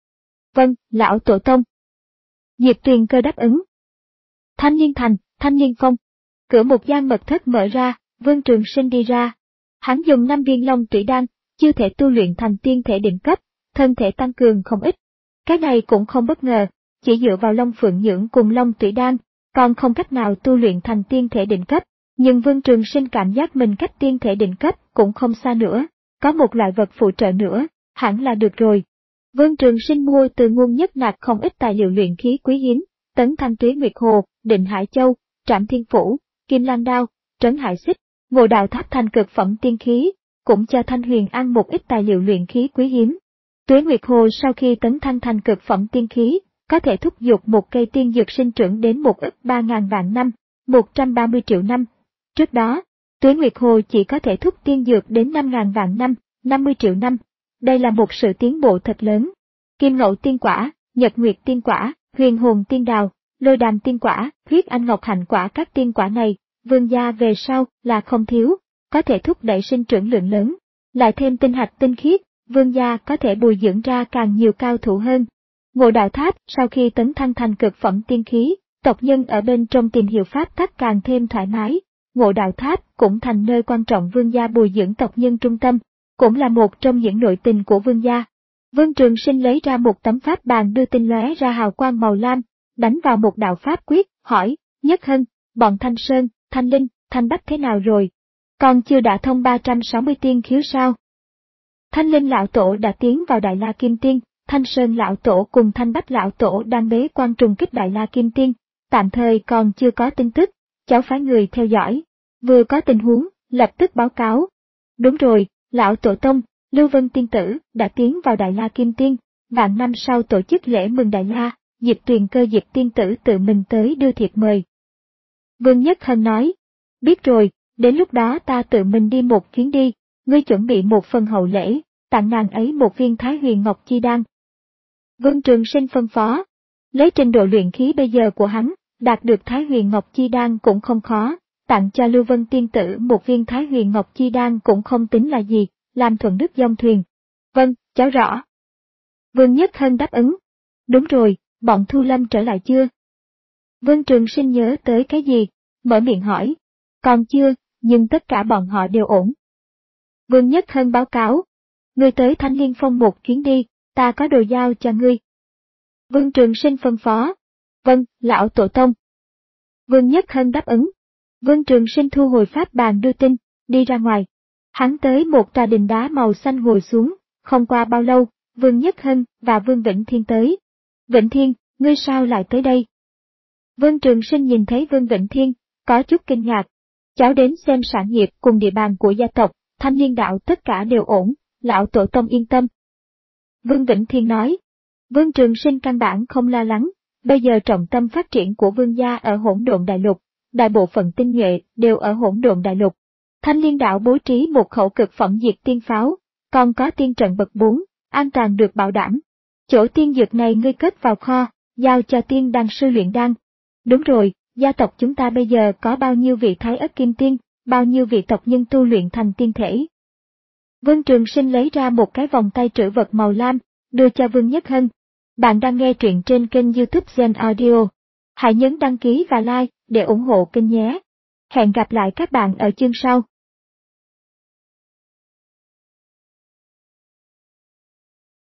S1: Vâng, lão tổ tông. Diệp Tuyền Cơ đáp ứng. Thanh Niên Thành, Thanh Niên Phong. Cửa một gian mật thất mở ra, Vương Trường Sinh đi ra. Hắn dùng năm viên long tủy đan, chưa thể tu luyện thành tiên thể đỉnh cấp, thân thể tăng cường không ít. Cái này cũng không bất ngờ, chỉ dựa vào long phượng nhưỡng cùng long tủy đan, còn không cách nào tu luyện thành tiên thể đỉnh cấp. Nhưng Vương Trường Sinh cảm giác mình cách tiên thể đỉnh cấp cũng không xa nữa, có một loại vật phụ trợ nữa, hẳn là được rồi. Vương Trường Sinh mua từ Nguồn Nhất Nạc không ít tài liệu luyện khí quý hiếm, Tấn Thanh Tuế Nguyệt Hồ, Định Hải Châu, Trảm Thiên Phủ, Kim Lan Đao, Trấn Hải Xích, Ngộ Đạo Tháp thành cực phẩm tiên khí, cũng cho Thanh Huyền ăn một ít tài liệu luyện khí quý hiếm. Tuế Nguyệt Hồ sau khi tấn thăng thành cực phẩm tiên khí, có thể thúc giục một cây tiên dược sinh trưởng đến một ức ba ngàn vạn năm, một trăm ba mươi triệu năm. Trước đó, Tuế Nguyệt Hồ chỉ có thể thúc tiên dược đến năm ngàn vạn năm, năm mươi triệu năm. Đây là một sự tiến bộ thật lớn. Kim Ngậu Tiên Quả, Nhật Nguyệt Tiên Quả, Huyền Hồn Tiên Đào, Lôi Đàm Tiên Quả, Huyết Anh Ngọc Hạnh Quả, các tiên quả này, vương gia về sau là không thiếu, có thể thúc đẩy sinh trưởng lượng lớn. Lại thêm tinh hạch tinh khiết, vương gia có thể bồi dưỡng ra càng nhiều cao thủ hơn. Ngộ Đạo Tháp sau khi tấn thăng thành cực phẩm tiên khí, tộc nhân ở bên trong tìm hiểu pháp tắc càng thêm thoải mái, Ngộ Đạo Tháp cũng thành nơi quan trọng Vương gia bồi dưỡng tộc nhân trung tâm, cũng là một trong những nội tình của Vương gia. Vương Trường Sinh lấy ra một tấm pháp bàn đưa tinh lóe ra hào quang màu lam, đánh vào một đạo pháp quyết, hỏi, Nhất Hân, bọn Thanh Sơn, Thanh Linh, Thanh Bách thế nào rồi? Còn chưa đã thông ba trăm sáu mươi tiên khiếu sao? Thanh Linh lão tổ đã tiến vào Đại La Kim Tiên, Thanh Sơn lão tổ cùng Thanh Bách lão tổ đang bế quan trùng kích Đại La Kim Tiên, tạm thời còn chưa có tin tức, cháu phái người theo dõi, vừa có tình huống, lập tức báo cáo. Đúng rồi, lão tổ tông, Lưu Vân tiên tử đã tiến vào Đại La Kim Tiên, vạn năm sau tổ chức lễ mừng Đại La, Diệp Tuyền Cơ Diệp tiên tử tự mình tới đưa thiệp mời. Vương Nhất Hân nói, biết rồi, đến lúc đó ta tự mình đi một chuyến đi, ngươi chuẩn bị một phần hậu lễ, tặng nàng ấy một viên Thái Huyền Ngọc Chi Đan. Vương Trường Sinh phân phó, lấy trình độ luyện khí bây giờ của hắn, đạt được Thái Huyền Ngọc Chi Đan cũng không khó, tặng cho Lưu Vân tiên tử một viên Thái Huyền Ngọc Chi Đan cũng không tính là gì, làm thuận nước dòng thuyền. Vâng, cháu rõ. Vương Nhất Hân đáp ứng. Đúng rồi, bọn Thu Lâm trở lại chưa? Vương Trường Sinh nhớ tới cái gì, mở miệng hỏi. Còn chưa, nhưng tất cả bọn họ đều ổn. Vương Nhất Hân báo cáo. Ngươi tới Thanh Liên Phong một chuyến đi, ta có đồ giao cho ngươi. Vương Trường Sinh phân phó. Vâng, lão tổ tông. Vương Nhất Hân đáp ứng. Vương Trường Sinh thu hồi pháp bàn đưa tin, đi ra ngoài. Hắn tới một tòa đình đá màu xanh ngồi xuống, không qua bao lâu, Vương Nhất Hân và Vương Vĩnh Thiên tới. Vĩnh Thiên, ngươi sao lại tới đây? Vương Trường Sinh nhìn thấy Vương Vĩnh Thiên, có chút kinh ngạc. Cháu đến xem sản nghiệp cùng địa bàn của gia tộc, Thanh Liên đạo tất cả đều ổn, lão tổ tông yên tâm. Vương Vĩnh Thiên nói. Vương Trường Sinh căn bản không lo lắng, bây giờ trọng tâm phát triển của Vương gia ở Hỗn Độn Đại Lục, đại bộ phận tinh nhuệ đều ở Hỗn Độn Đại Lục. Thanh Liên đạo bố trí một khẩu cực phẩm diệt tiên pháo, còn có tiên trận bậc bốn, an toàn được bảo đảm. Chỗ tiên dược này ngươi cất vào kho, giao cho tiên đan sư luyện đan. Đúng rồi, gia tộc chúng ta bây giờ có bao nhiêu vị thái ất kim tiên, bao nhiêu vị tộc nhân tu luyện thành tiên thể. Vương Trường Sinh lấy ra một cái vòng tay trữ vật màu lam, đưa cho Vương Nhất Hân. Bạn đang nghe truyện trên kênh YouTube Gen Audio. Hãy nhấn đăng ký và like để ủng hộ kênh nhé. Hẹn gặp lại các bạn ở chương sau.